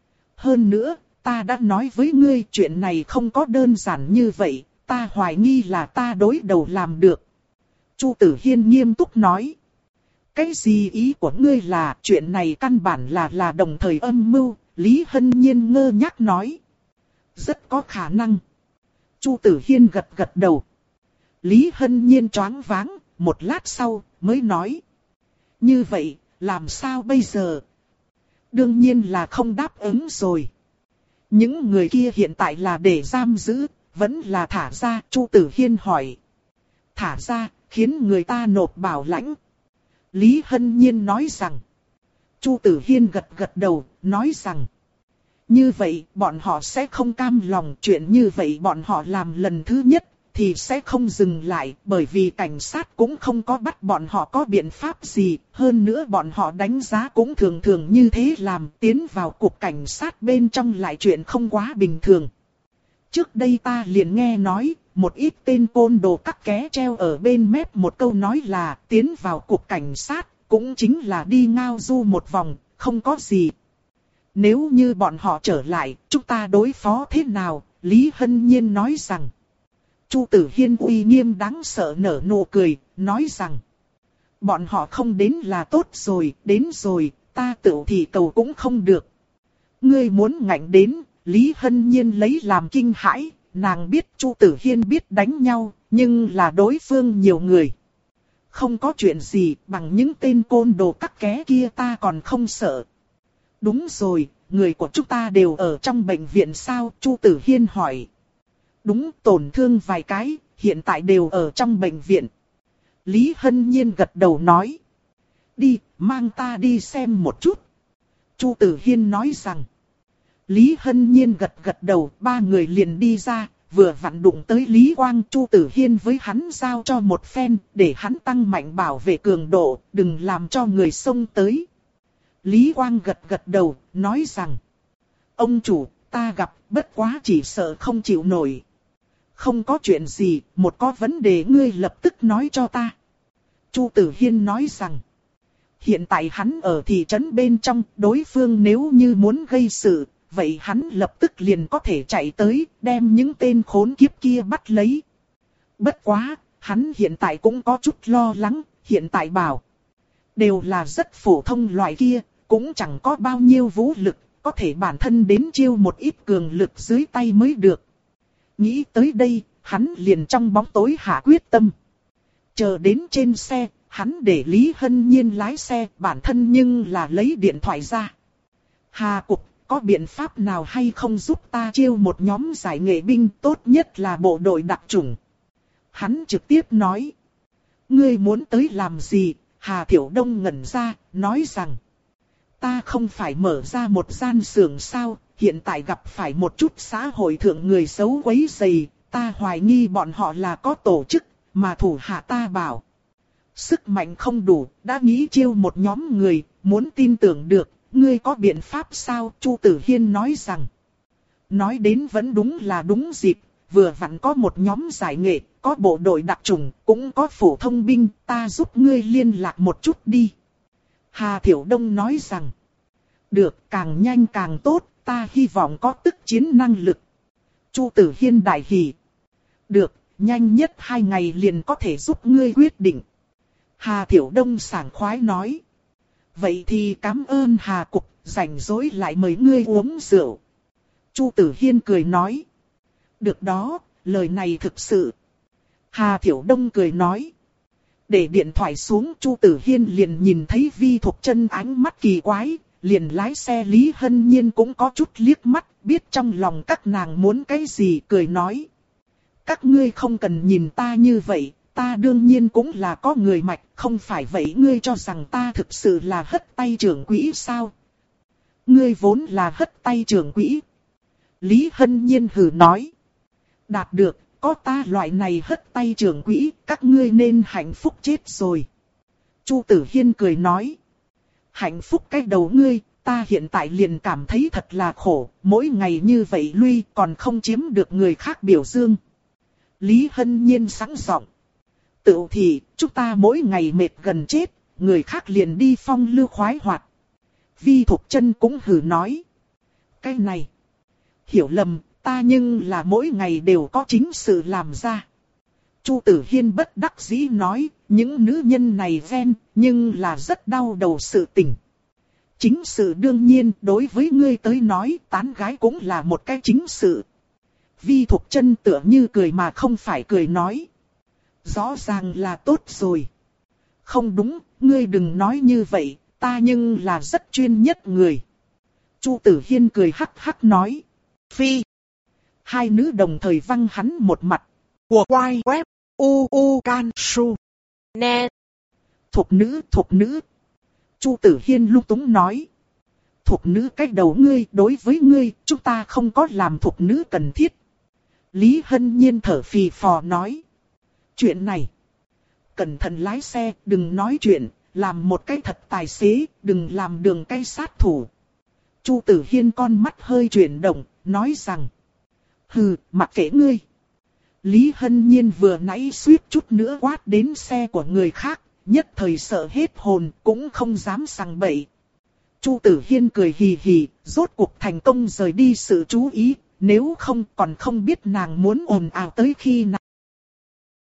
Hơn nữa, ta đã nói với ngươi chuyện này không có đơn giản như vậy, ta hoài nghi là ta đối đầu làm được. Chu Tử Hiên nghiêm túc nói, cái gì ý của ngươi là chuyện này căn bản là là đồng thời âm mưu? Lý Hân Nhiên ngơ ngác nói, rất có khả năng. Chu Tử Hiên gật gật đầu. Lý Hân Nhiên choáng váng, một lát sau mới nói, như vậy, làm sao bây giờ? Đương nhiên là không đáp ứng rồi. Những người kia hiện tại là để giam giữ, vẫn là thả ra? Chu Tử Hiên hỏi. Thả ra, khiến người ta nộp bảo lãnh. Lý Hân Nhiên nói rằng. Chu Tử Hiên gật gật đầu, nói rằng, như vậy bọn họ sẽ không cam lòng. Chuyện như vậy bọn họ làm lần thứ nhất thì sẽ không dừng lại, bởi vì cảnh sát cũng không có bắt bọn họ có biện pháp gì. Hơn nữa bọn họ đánh giá cũng thường thường như thế làm, tiến vào cục cảnh sát bên trong lại chuyện không quá bình thường. Trước đây ta liền nghe nói, một ít tên côn đồ cắt ké treo ở bên mép một câu nói là tiến vào cục cảnh sát, cũng chính là đi ngao du một vòng, không có gì. Nếu như bọn họ trở lại, chúng ta đối phó thế nào? Lý Hân Nhiên nói rằng. Chu Tử Hiên uy nghiêm đáng sợ nở nụ cười, nói rằng, bọn họ không đến là tốt rồi, đến rồi, ta tự thì cầu cũng không được. Ngươi muốn ngạnh đến? Lý Hân Nhiên lấy làm kinh hãi, nàng biết Chu Tử Hiên biết đánh nhau, nhưng là đối phương nhiều người. Không có chuyện gì, bằng những tên côn đồ cắt ké kia ta còn không sợ. Đúng rồi, người của chúng ta đều ở trong bệnh viện sao? Chu Tử Hiên hỏi. Đúng, tổn thương vài cái, hiện tại đều ở trong bệnh viện. Lý Hân Nhiên gật đầu nói. Đi, mang ta đi xem một chút. Chu Tử Hiên nói rằng. Lý Hân Nhiên gật gật đầu, ba người liền đi ra, vừa vặn đụng tới Lý Quang. Chu Tử Hiên với hắn giao cho một phen, để hắn tăng mạnh bảo vệ cường độ, đừng làm cho người xông tới. Lý Quang gật gật đầu, nói rằng. Ông chủ, ta gặp, bất quá chỉ sợ không chịu nổi. Không có chuyện gì, một có vấn đề ngươi lập tức nói cho ta. Chu Tử Hiên nói rằng. Hiện tại hắn ở thị trấn bên trong, đối phương nếu như muốn gây sự, vậy hắn lập tức liền có thể chạy tới, đem những tên khốn kiếp kia bắt lấy. Bất quá, hắn hiện tại cũng có chút lo lắng, hiện tại bảo. Đều là rất phổ thông loại kia, cũng chẳng có bao nhiêu vũ lực, có thể bản thân đến chiêu một ít cường lực dưới tay mới được. Nghĩ tới đây, hắn liền trong bóng tối hạ quyết tâm. Chờ đến trên xe, hắn để Lý Hân Nhiên lái xe, bản thân nhưng là lấy điện thoại ra. Hà Cục, có biện pháp nào hay không giúp ta chiêu một nhóm giải nghệ binh, tốt nhất là bộ đội đặc chủng. Hắn trực tiếp nói. Ngươi muốn tới làm gì? Hà Thiểu Đông ngẩn ra, nói rằng. Ta không phải mở ra một gian xưởng sao, hiện tại gặp phải một chút xã hội thượng người xấu quấy rầy, ta hoài nghi bọn họ là có tổ chức, mà thủ hạ ta bảo. Sức mạnh không đủ, đã nghĩ chiêu một nhóm người, muốn tin tưởng được, ngươi có biện pháp sao? Chu Tử Hiên nói rằng. Nói đến vẫn đúng là đúng dịp, vừa vặn có một nhóm giải nghệ, có bộ đội đặc chủng, cũng có phổ thông binh, ta giúp ngươi liên lạc một chút đi. Hà Thiểu Đông nói rằng. Được, càng nhanh càng tốt, ta hy vọng có tức chiến năng lực. Chu Tử Hiên đại hỉ. Được, nhanh nhất hai ngày liền có thể giúp ngươi quyết định. Hà Thiểu Đông sảng khoái nói. Vậy thì cảm ơn Hà Cục, rảnh rỗi lại mời ngươi uống rượu. Chu Tử Hiên cười nói. Được đó, lời này thực sự. Hà Thiểu Đông cười nói. Để điện thoại xuống, Chu Tử Hiên liền nhìn thấy Vi Thục Chân ánh mắt kỳ quái, liền lái xe Lý Hân Nhiên cũng có chút liếc mắt, biết trong lòng các nàng muốn cái gì, cười nói. Các ngươi không cần nhìn ta như vậy, ta đương nhiên cũng là có người mạch, không phải vậy ngươi cho rằng ta thực sự là hất tay trưởng quỹ sao? Ngươi vốn là hất tay trưởng quỹ. Lý Hân Nhiên hừ nói. Đạt được, có ta loại này hất tay trưởng quỹ, các ngươi nên hạnh phúc chết rồi. Chu Tử Hiên cười nói. Hạnh phúc cái đầu ngươi, ta hiện tại liền cảm thấy thật là khổ, mỗi ngày như vậy lui còn không chiếm được người khác biểu dương. Lý Hân Nhiên sẵn giọng. Tự thì, chúng ta mỗi ngày mệt gần chết, người khác liền đi phong lưu khoái hoạt. Vi Thục Chân cũng hừ nói. Cái này, hiểu lầm, ta nhưng là mỗi ngày đều có chính sự làm ra. Chu Tử Hiên bất đắc dĩ nói, những nữ nhân này ven, nhưng là rất đau đầu sự tình. Chính sự đương nhiên, đối với ngươi tới nói, tán gái cũng là một cái chính sự. Vi Thục Chân tựa như cười mà không phải cười nói. Rõ ràng là tốt rồi. Không đúng, ngươi đừng nói như vậy, ta nhưng là rất chuyên nhất người. Chu Tử Hiên cười hắc hắc nói. Phi. Hai nữ đồng thời văng hắn một mặt. Của quay web u u can su net. Thục nữ, thục nữ. Chu Tử Hiên lung túng nói. Thục nữ cách đầu ngươi, đối với ngươi, chúng ta không có làm thục nữ cần thiết. Lý Hân Nhiên thở phì phò nói. Chuyện này. Cẩn thận lái xe, đừng nói chuyện, làm một cái thật tài xế, đừng làm đường cây sát thủ. Chu Tử Hiên con mắt hơi chuyển động, nói rằng. Hừ, mặc kệ ngươi. Lý Hân Nhiên vừa nãy suýt chút nữa quát đến xe của người khác, nhất thời sợ hết hồn, cũng không dám sằng bậy. Chu Tử Hiên cười hì hì, rốt cuộc thành công rời đi sự chú ý, nếu không còn không biết nàng muốn ồn ào tới khi nào.